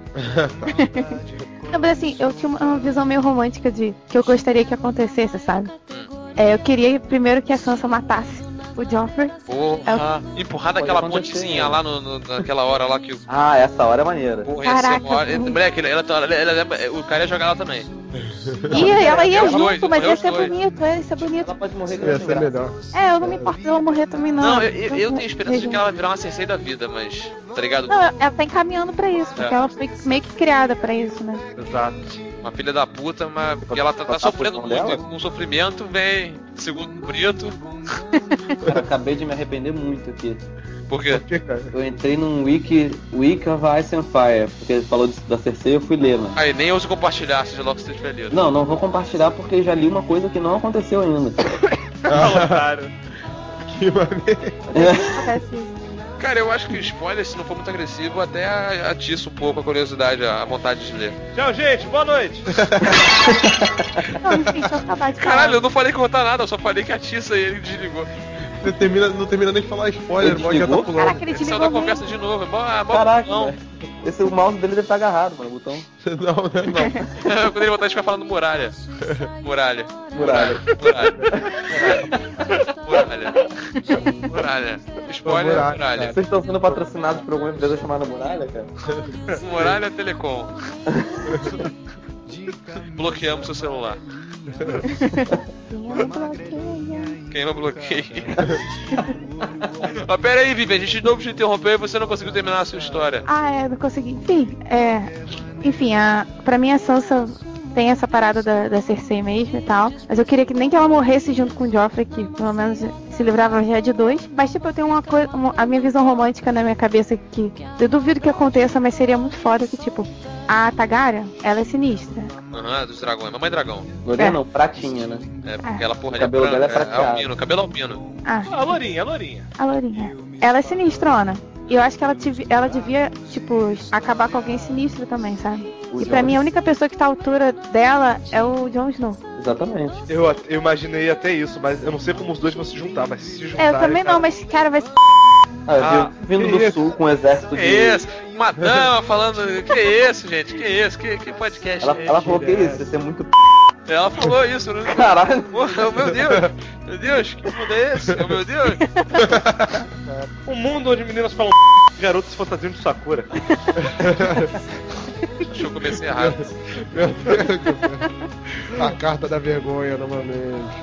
Não, mas assim, eu tinha uma visão meio romântica de que eu gostaria que acontecesse, sabe? Eu queria primeiro que a Sansa matasse o Joffrey. Porra, empurrar daquela pontezinha lá naquela hora lá que... Ah, essa hora é maneira. Porra, ia ser uma hora... Moleque, o cara ia jogar lá também. Ela ia junto, mas ia ser bonito, ia ser bonito. Ela pode morrer ia ser melhor. Eu não me importo dela morrer também, não. Não, eu tenho esperança de que ela vai virar uma Cersei da vida, mas... Tá ligado? Não, ela tá encaminhando pra isso, porque ela foi meio que criada pra isso, né? Exato. Uma filha da puta, mas e ela tá sofrendo muito. E com o sofrimento vem segundo Brito. Cara, acabei de me arrepender muito aqui. Por quê? Eu entrei num Week of Ice and Fire, porque ele falou da Cersei, eu fui ler, mano. Aí, nem ouso compartilhar, seja logo que você estiver lendo. Não vou compartilhar porque já li uma coisa que não aconteceu ainda. Otário. Que maneiro. Cara, eu acho que o spoiler, se não for muito agressivo, até atiça um pouco a curiosidade, a vontade de ler. Tchau, gente. Boa noite. Não, enfim, deixa eu acabar de falar. Caralho, eu não falei que contar nada, eu só falei que atiça e ele desligou. Não termina nem de falar spoiler, pode já tá pulando. Caraca, ele Ele desligou saiu da mesmo. conversa de novo. Caraca, o mouse dele deve estar agarrado, mano, o botão. Não. Quando ele voltar, a gente vai falando muralha. Muralha. Spoiler, muralha. Vocês estão sendo patrocinados por alguma empresa chamada Muralha, cara? Muralha Telecom. Bloqueamos seu celular. Quem não bloqueia? Mas pera aí, Vivi, a gente de novo te interrompeu e você não conseguiu terminar a sua história. Não consegui. Enfim, pra mim a Sansa tem essa parada da Cersei mesmo e tal, mas eu queria que nem que ela morresse junto com o Joffrey, que pelo menos se livrava já de dois. Mas tipo, eu tenho a minha visão romântica na minha cabeça que eu duvido que aconteça, mas seria muito foda que tipo, a Targaryen, ela é sinistra. Dos dragões, mamãe dragão. Loirinha não, pratinha, né? Porque ela porra o cabelo dela é prateado. albino, cabelo albino. A lourinha. A lourinha. Ela é sinistrona. E eu acho que ela devia, tipo, acabar com alguém sinistro também, sabe? E pra mim a única pessoa que tá à altura dela é o Jon Snow. Exatamente. Eu imaginei até isso, mas eu não sei como os dois vão se juntar, mas se juntarem... Eu também não, mas cara, vai ser... Vindo do sul com um exército de... Que isso? Uma dama falando... Que isso, gente? Que isso? Que podcast ela falou que isso, ia ser muito... Ela falou isso, né? Caralho. Porra, meu Deus. Meu Deus, que mundo é esse? Oh, meu Deus. Um mundo onde meninas falam garotos se fantasiam de Sakura. Acho que eu comecei errado. Meu Deus do céu. A carta da vergonha, novamente.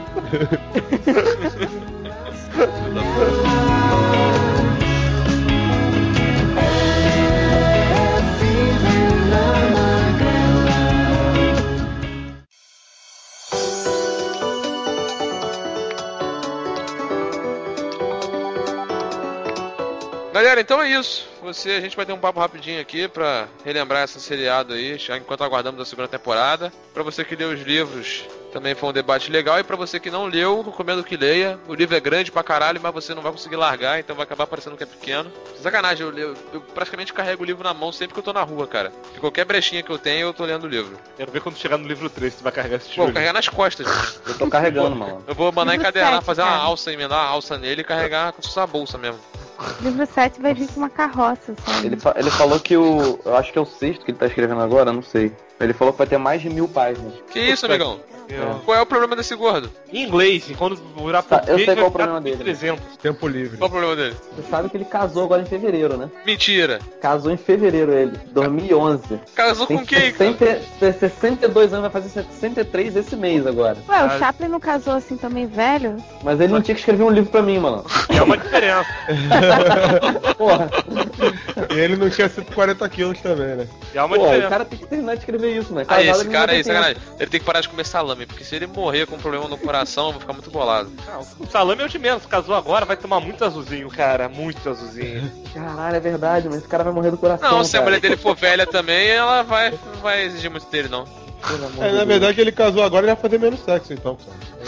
Galera, então é isso. A gente vai ter um papo rapidinho aqui pra relembrar esse seriado aí, enquanto aguardamos a segunda temporada. Pra você que leu os livros, também foi um debate legal. E pra você que não leu, recomendo que leia. O livro é grande pra caralho, mas você não vai conseguir largar, então vai acabar parecendo que é pequeno. Sacanagem, eu praticamente carrego o livro na mão sempre que eu tô na rua, cara. E qualquer brechinha que eu tenho, eu tô lendo o livro. Quero ver quando chegar no livro 3, você vai carregar esse livro. Vou carregar nas costas. Eu tô carregando, mano. Eu vou mandar livro encadernar, 7, fazer cara. uma alça, emendar uma alça nele e carregar com sua bolsa mesmo. Livro 7 vai vir com uma carroça, sabe? Ele falou que eu acho que é o 6º que ele tá escrevendo agora, não sei. Ele falou que vai ter mais de 1000 páginas. Que isso, amigão? Qual é o problema desse gordo? Em inglês, quando virar português, eu sei qual o vai problema ficar dele. 300. Tempo livre. Qual o problema dele? Você sabe que ele casou agora em fevereiro, né? Mentira. Casou em fevereiro ele, 2011. Casou com quem, cara? 62 anos, vai fazer 63 esse mês agora. Ué, o Chaplin não casou assim também velho? Mas ele não tinha que escrever um livro pra mim, mano. É uma diferença. Porra. E ele não tinha 140 quilos também, né? É uma Pô, diferença. o cara tem que terminar de escrever isso, né? Aí, esse cara aí, sacanagem. Ele tem que parar de comer salame, porque se ele morrer com um problema no coração, eu vou ficar muito bolado. Não, o salame é o de menos. Casou agora, vai tomar muito azulzinho, cara. Muito azulzinho. Caralho, é verdade, mas esse cara vai morrer do coração. Não, se a cara. mulher dele for velha também, ela não vai exigir muito dele, não. Na verdade, ele casou agora e vai fazer menos sexo, então.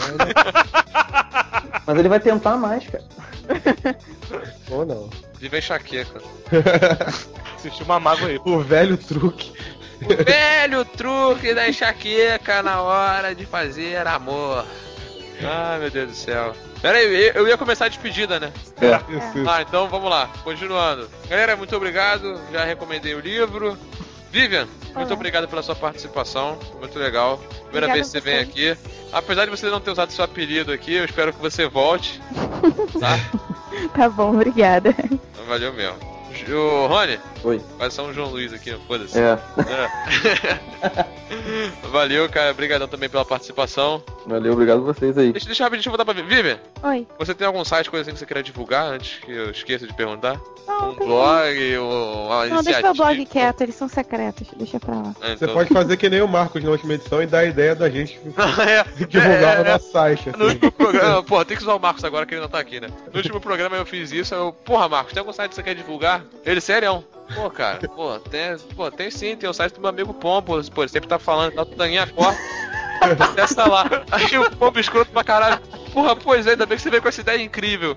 Mas ele vai tentar mais, cara. Ou não. Vive a enxaqueca. Assistiu uma mágoa aí. O velho truque. O velho truque da enxaqueca na hora de fazer amor. Ai, meu Deus do céu. Pera aí, eu ia começar a despedida, né? Isso. Ah, então vamos lá, continuando. Galera, muito obrigado, já recomendei o livro. Vivian, muito obrigado pela sua participação, muito legal. Primeira Obrigada vez que você vem aqui. Apesar de você não ter usado seu apelido aqui, eu espero que você volte. Tá? Tá bom, obrigada. Valeu mesmo. O Rony? Oi. Vai ser um João Luiz aqui, foda-se. É. Valeu, cara. Obrigadão também pela participação. Valeu, obrigado a vocês aí. Deixa rapidinho, eu vou dar pra Vivian. Oi. Você tem algum site, coisa assim que você queira divulgar antes que eu esqueça de perguntar? Não, Um blog, uma não, deixa iniciativa? meu blog quieto, eles são secretos, deixa pra lá. Ah, Você então... pode fazer que nem o Marcos na última edição e dar a ideia da gente É, divulgar o nosso site. No Assim. último programa, porra, tem que usar o Marcos agora que ele não tá aqui, né? No último programa eu fiz isso, porra, Marcos, tem algum site que você quer divulgar? Ele, sério? Pô, cara, tem sim, tem o site do meu amigo Pombo, pô, ele sempre tá falando, tá tudo a corta. Acessa lá. Aí o Pombo escroto pra caralho. Porra, pois é, ainda bem que você veio com essa ideia incrível.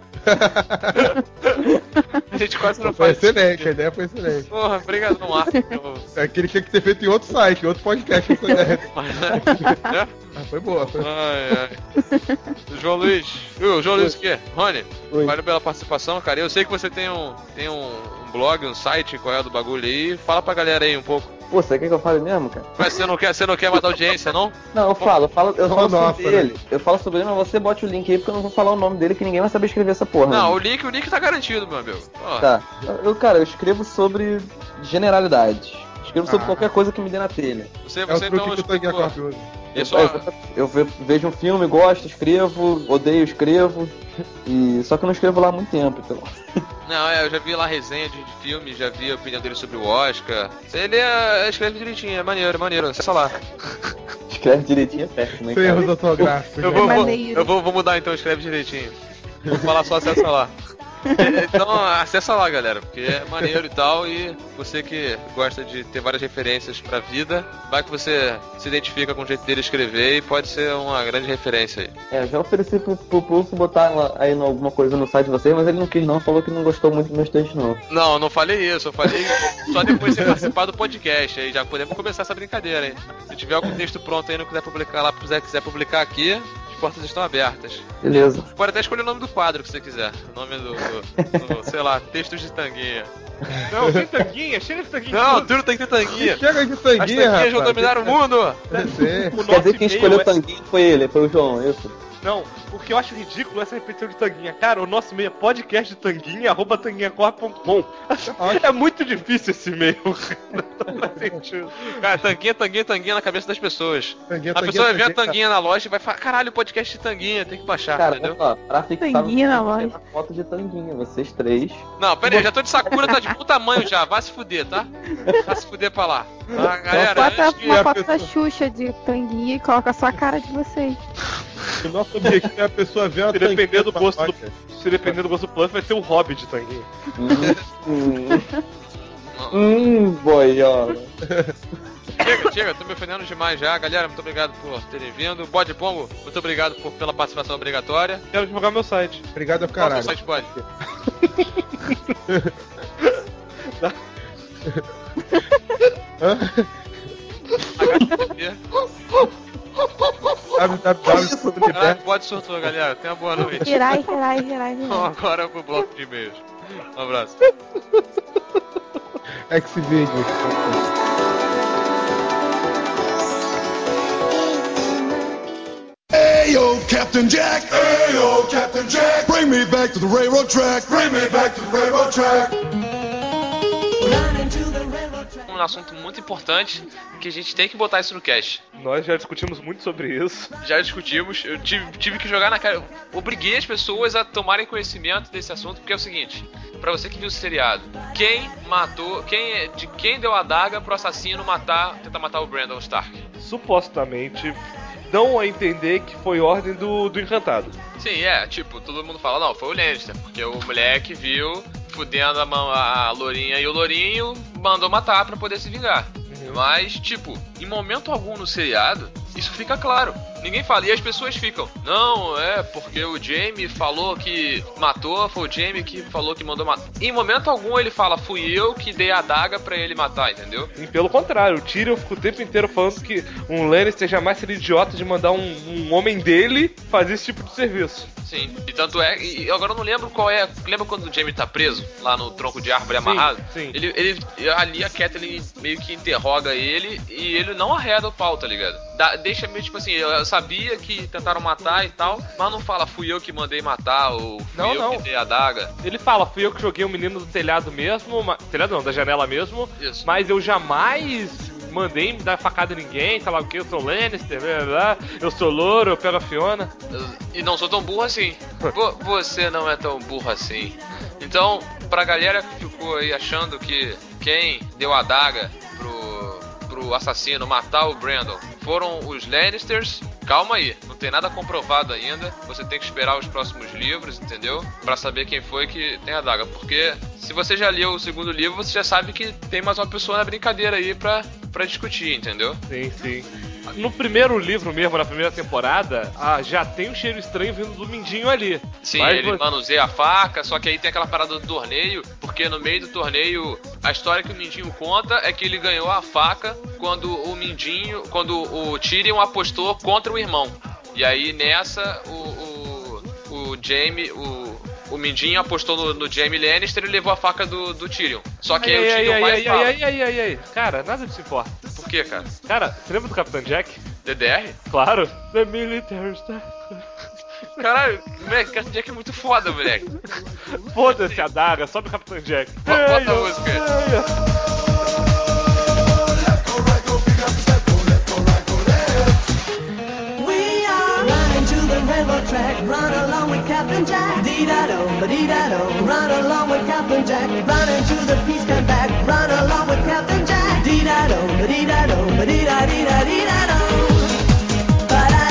A gente quase não Foi faz excelente, a ideia foi excelente. Porra, obrigado, Marcos. É que ele tinha que ter feito em outro site, em outro podcast essa ideia. Foi boa, foi. Ai. João Luiz. João Luiz o quê? Rony, Oi. valeu pela participação, cara. Eu sei que você tem um blog, um site, qual é o do bagulho aí. Fala pra galera aí um pouco. Pô, você quer que eu fale mesmo, cara? Mas você não quer matar audiência, não? Não, eu falo nossa, sobre ele. Eu falo sobre ele, mas você bote o link aí porque eu não vou falar o nome dele que ninguém vai saber escrever essa porra. Não, né? o link tá garantido, meu amigo. Ó. Tá. Eu escrevo sobre generalidades. Escrevo sobre qualquer coisa que me dê na telha. Você É o truque então, que o Tanguinha Corp usa. Eu vejo um filme, gosto, escrevo, odeio, escrevo. Só que eu não escrevo lá há muito tempo, então. Não, eu já vi lá resenha de filme, já vi a opinião dele sobre o Oscar. Ele escreve direitinho, é maneiro, acessa lá. Escreve direitinho é péssimo, hein, Sem erros cara? ortográficos. Eu vou mudar então, escreve direitinho. Vou falar só acessa lá. Então acessa lá, galera, porque é maneiro e tal, e você que gosta de ter várias referências pra vida, vai que você se identifica com o jeito dele escrever e pode ser uma grande referência aí. Eu já ofereci pro Pulso botar aí alguma coisa no site de vocês, mas ele não quis não, falou que não gostou muito do meus textos não. Não falei isso, eu falei só depois de você participar do podcast, aí já podemos começar essa brincadeira, hein? Se tiver algum texto pronto aí, não quiser publicar lá, quiser publicar aqui, as portas estão abertas. Beleza. Pode até escolher o nome do quadro que você quiser. O nome do sei lá, textos de tanguinha. Não, tem tanguinha, chega de tanguinha. Não, tudo tem que ter tanguinha. Chega de As tanguinha, tanguinhas rapaz. vão dominar o mundo. Quer dizer que quem escolheu o tanguinho foi ele, foi o João, isso? Não, o que eu acho ridículo é essa repetição de tanguinha. Cara, o nosso e-mail é podcastdetanguinha@tanguinhacorp.com. É muito difícil esse e-mail. Não faz sentido. Cara, tanguinha na cabeça das pessoas. Tanguinha, A pessoa vai ver a tanguinha na loja e vai falar, caralho, podcast de tanguinha, tem que baixar, Cara, entendeu? ó, pra fixar Tanguinha na loja. uma foto de tanguinha, vocês três. Não, pera aí, já tô de Sakura, tá de bom tamanho já, vai se fuder, tá? Vai se fuder pra lá. Ah, galera, Bota antes que... uma foto da Xuxa de tanguinha e coloca a sua cara de vocês. O nosso objetivo é a pessoa ver uma Se depender do tanguinha gosto do, se depender do gosto do plano, vai ser um hobby de tanguinha. Boiola. Chega, tô me ofendendo demais já. Galera, muito obrigado por terem vindo. Bode Pongo, muito obrigado pela participação obrigatória. Quero divulgar meu site. Obrigado, Qual é o caralho. seu site, Bode? HTTP. Caralho, Bode surtou, galera. Tenha uma boa noite. Girai. Agora pro bloco de e-mails. Um abraço. Xvideo. Ayo, Captain Jack! Ayo, Captain Jack! Bring me back to the railroad track! Bring me back to the railroad track! Um assunto muito importante que a gente tem que botar isso no cast. Nós já discutimos muito sobre isso. Já discutimos, eu tive que jogar na cara. Eu obriguei as pessoas a tomarem conhecimento desse assunto, porque é o seguinte: pra você que viu o seriado, quem deu a adaga pro assassino tentar matar o Brandon Stark? Supostamente dão a entender que foi ordem do Encantado. Sim, tipo, todo mundo fala, não, foi o Lannister, porque o moleque viu fudendo a Lourinha e o Lourinho mandou matar pra poder se vingar. Mas, tipo, em momento algum no seriado, isso fica claro. Ninguém fala, e as pessoas ficam, não, porque o Jaime falou que matou, foi o Jaime que falou que mandou matar. Em momento algum ele fala, fui eu que dei a adaga pra ele matar, entendeu? E pelo contrário, o Tyrion fica o tempo inteiro falando que um Lannister jamais seria idiota de mandar um homem dele fazer esse tipo de serviço. Sim, e tanto e agora eu não lembro qual é. Lembra quando o Jaime tá preso lá no tronco de árvore amarrado? Sim. Ele ali a Catelyn meio que interroga ele e ele não arreda o pau, tá ligado? Deixa meio tipo assim, eu sabia que tentaram matar e tal, mas não fala, fui eu que mandei matar ou fui eu que dei a adaga. Ele fala, fui eu que joguei o menino do telhado mesmo, telhado não, da janela mesmo, isso. Mas eu jamais mandei me dar facada em ninguém, sei lá o que, eu sou Lannister, blá, blá, eu sou louro, eu pego a Fiona. E não sou tão burro assim. Você não é tão burro assim. Então, pra galera que ficou aí achando que quem deu a adaga pro assassino matar o Brandon foram os Lannisters, calma aí, não tem nada comprovado ainda. Você tem que esperar os próximos livros, entendeu? Pra saber quem foi que tem a adaga. Porque se você já leu o segundo livro, você já sabe que tem mais uma pessoa na brincadeira aí pra discutir, entendeu? Sim. No primeiro livro mesmo, na primeira temporada, já tem um cheiro estranho vindo do Mindinho ali. Sim, ele manuseia a faca, só que aí tem aquela parada do torneio, porque no meio do torneio, a história que o Mindinho conta é que ele ganhou a faca quando o Tyrion apostou contra o irmão. E aí nessa, o Jaime, o Mindinho apostou no Jaime Lannister e levou a faca do Tyrion. Só que aí o Tyrion mais fala. Ai. Cara, nada disso importa. Por quê, cara? Cara, você lembra do Capitão Jack? DDR? Claro. The Military Stuff. Caralho, moleque, o Capitão Jack é muito foda, moleque. Foda-se a daga, sobe o Capitão Jack. Bota a música aí. Railroad track, run along with Captain Jack. Dee-da-do, ba-dee-da-do, run along with Captain Jack. Run into the peace come back, run along with Captain Jack. Dee-da-do, ba-dee-da-do, ba-dee-da-dee-da-dee-da-do.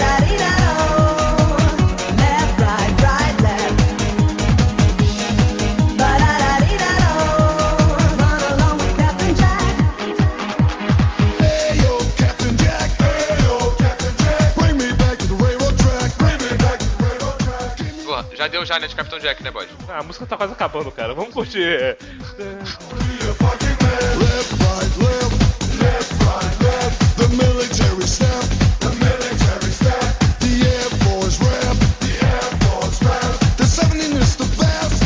Ba-da-da-dee-da-do. Left, right, left. já, né, de Capitão Jack, né, Bode? Ah, a música tá quase acabando, cara. Vamos curtir. Left, right, left. The military step. The Air Force rap. The 17 is the best.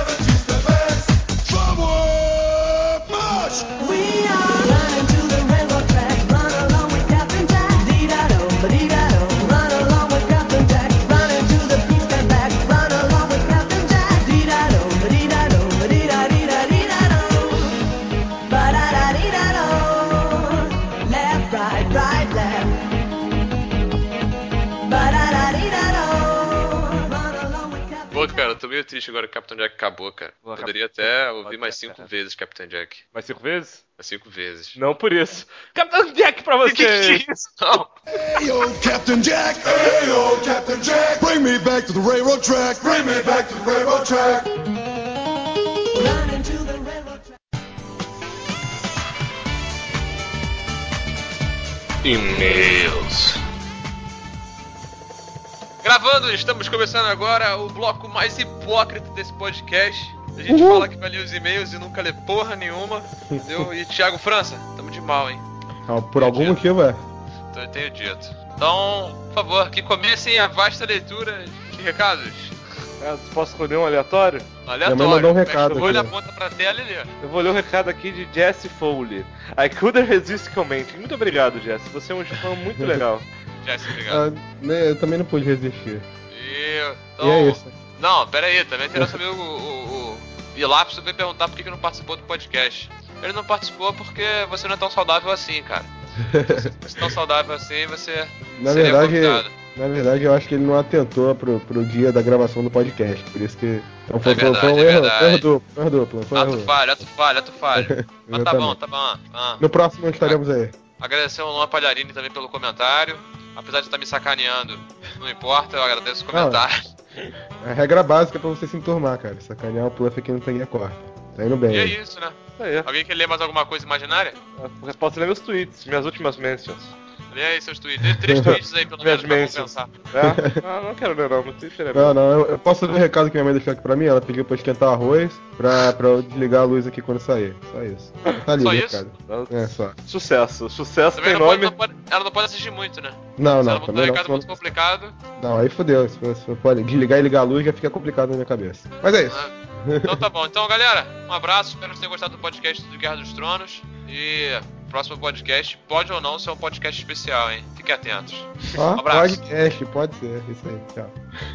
Forward march. We are running to the railroad track. Run along with Captain Jack. Dee-da-do, ba-dee-da-do. Run along with Captain Jack. Running to the peace come back. Run along with Captain Jack. Dee-da-do, ba-dee-da-do, ba-dee-da-dee-da-dee-da-do. Ba-da-da-dee-da-do. Left, right, left. Ba-da-da-dee-da-do. Run along with Captain Pô, cara, eu tô meio triste agora que Capitão Jack acabou, cara. Boa, Poderia Capitão até Jack, ouvir pode mais ser, 5 cara. vezes Capitão Jack. Mais 5 vezes? Mais 5 vezes. Não por isso. Capitão Jack pra você! Que é isso? Não. Ayo, Captain Jack. Ayo, Captain Jack. Bring me back to the railroad track. Bring me back to the railroad track. running to the railroad track. E-mails. Gravando, estamos começando agora o bloco mais hipócrita desse podcast. A gente fala que vai ler os e-mails e nunca lê porra nenhuma, entendeu? E Thiago França, tamo de mal, hein? Por algum motivo, é. Então eu tenho dito. Então, por favor, que comecem a vasta leitura de recados. Posso escolher um aleatório? Aleatório. Minha mãe mandou um recado Eu vou olhar a aqui. ponta pra tela e ler. Eu vou ler um recado aqui de Jesse Foley. I couldn't resist commenting. Muito obrigado, Jesse. Você é um fã muito legal. Jesse, obrigado. Eu também não pude resistir. Então, E é isso. Não, pera aí, também quero saber o Ilapso veio perguntar por que não participou do podcast. Ele não participou porque você não é tão saudável assim, cara. Se fosse tão saudável assim, você seria convidado. Na verdade, eu acho que ele não atentou pro dia da gravação do podcast. Por isso que. Então foi um erro duplo. Ato falho. Mas tá bom. No próximo estaremos aí. Agradecer ao Luan Palharini também pelo comentário. Apesar de estar me sacaneando, não importa, eu agradeço o comentário. É a regra básica pra você se enturmar, cara. Sacanear o Pluff aqui no Tanguinha Corta. Tá indo bem. E é aí. isso, né? Aí. Alguém quer ler mais alguma coisa imaginária? Eu posso ler meus tweets, minhas últimas mentions. Lê aí seus tweets. 3 tweets aí pelo menos pra compensar. É? Não quero ler não, meu Twitter é Não, eu posso ler o recado que minha mãe deixou aqui pra mim. Ela pediu pra esquentar arroz pra eu desligar a luz aqui quando sair. Só isso. Tá ali, Só né, isso? cara? É, só. Sucesso Também tem não nome. ela não pode assistir muito, né? Não, Se ela botar um também não. recado muito complicado. Não, aí fodeu. Se você pode desligar e ligar a luz, já fica complicado na minha cabeça. Mas é isso. Então tá bom. Então, galera, um abraço. Espero que vocês tenham gostado do podcast do Guerra dos Tronos. E próximo podcast pode ou não ser um podcast especial, hein? Fiquem atentos. Ó, Um abraço. podcast, pode ser. Isso aí, tchau.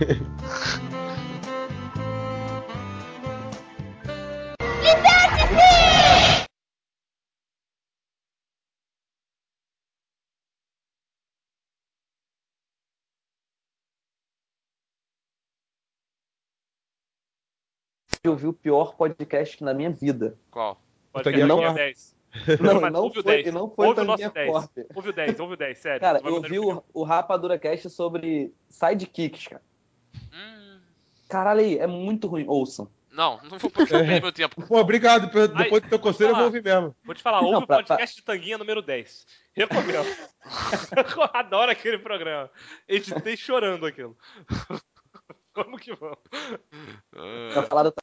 Eu ouvi o pior podcast na minha vida. Qual? Podcast Não- Tanguinha 10. Não, Mas não ouve o foi, 10. e não foi Ouve o nosso Tanguinha 10. Corp. Ouve o 10, sério. Cara, Você vai eu mandar vi no final. o Rapadura Cast sobre sidekicks, cara. Caralho, aí, é muito ruim. Ouçam. Não vou perder meu tempo. Pô, obrigado. Depois do teu conselho, eu vou ouvir mesmo. Vou te falar, ouve Não, o podcast de Tanguinha número 10. Recomendo. Eu adoro aquele programa. Editei chorando aquilo. Vamos que vamos. Pra falar do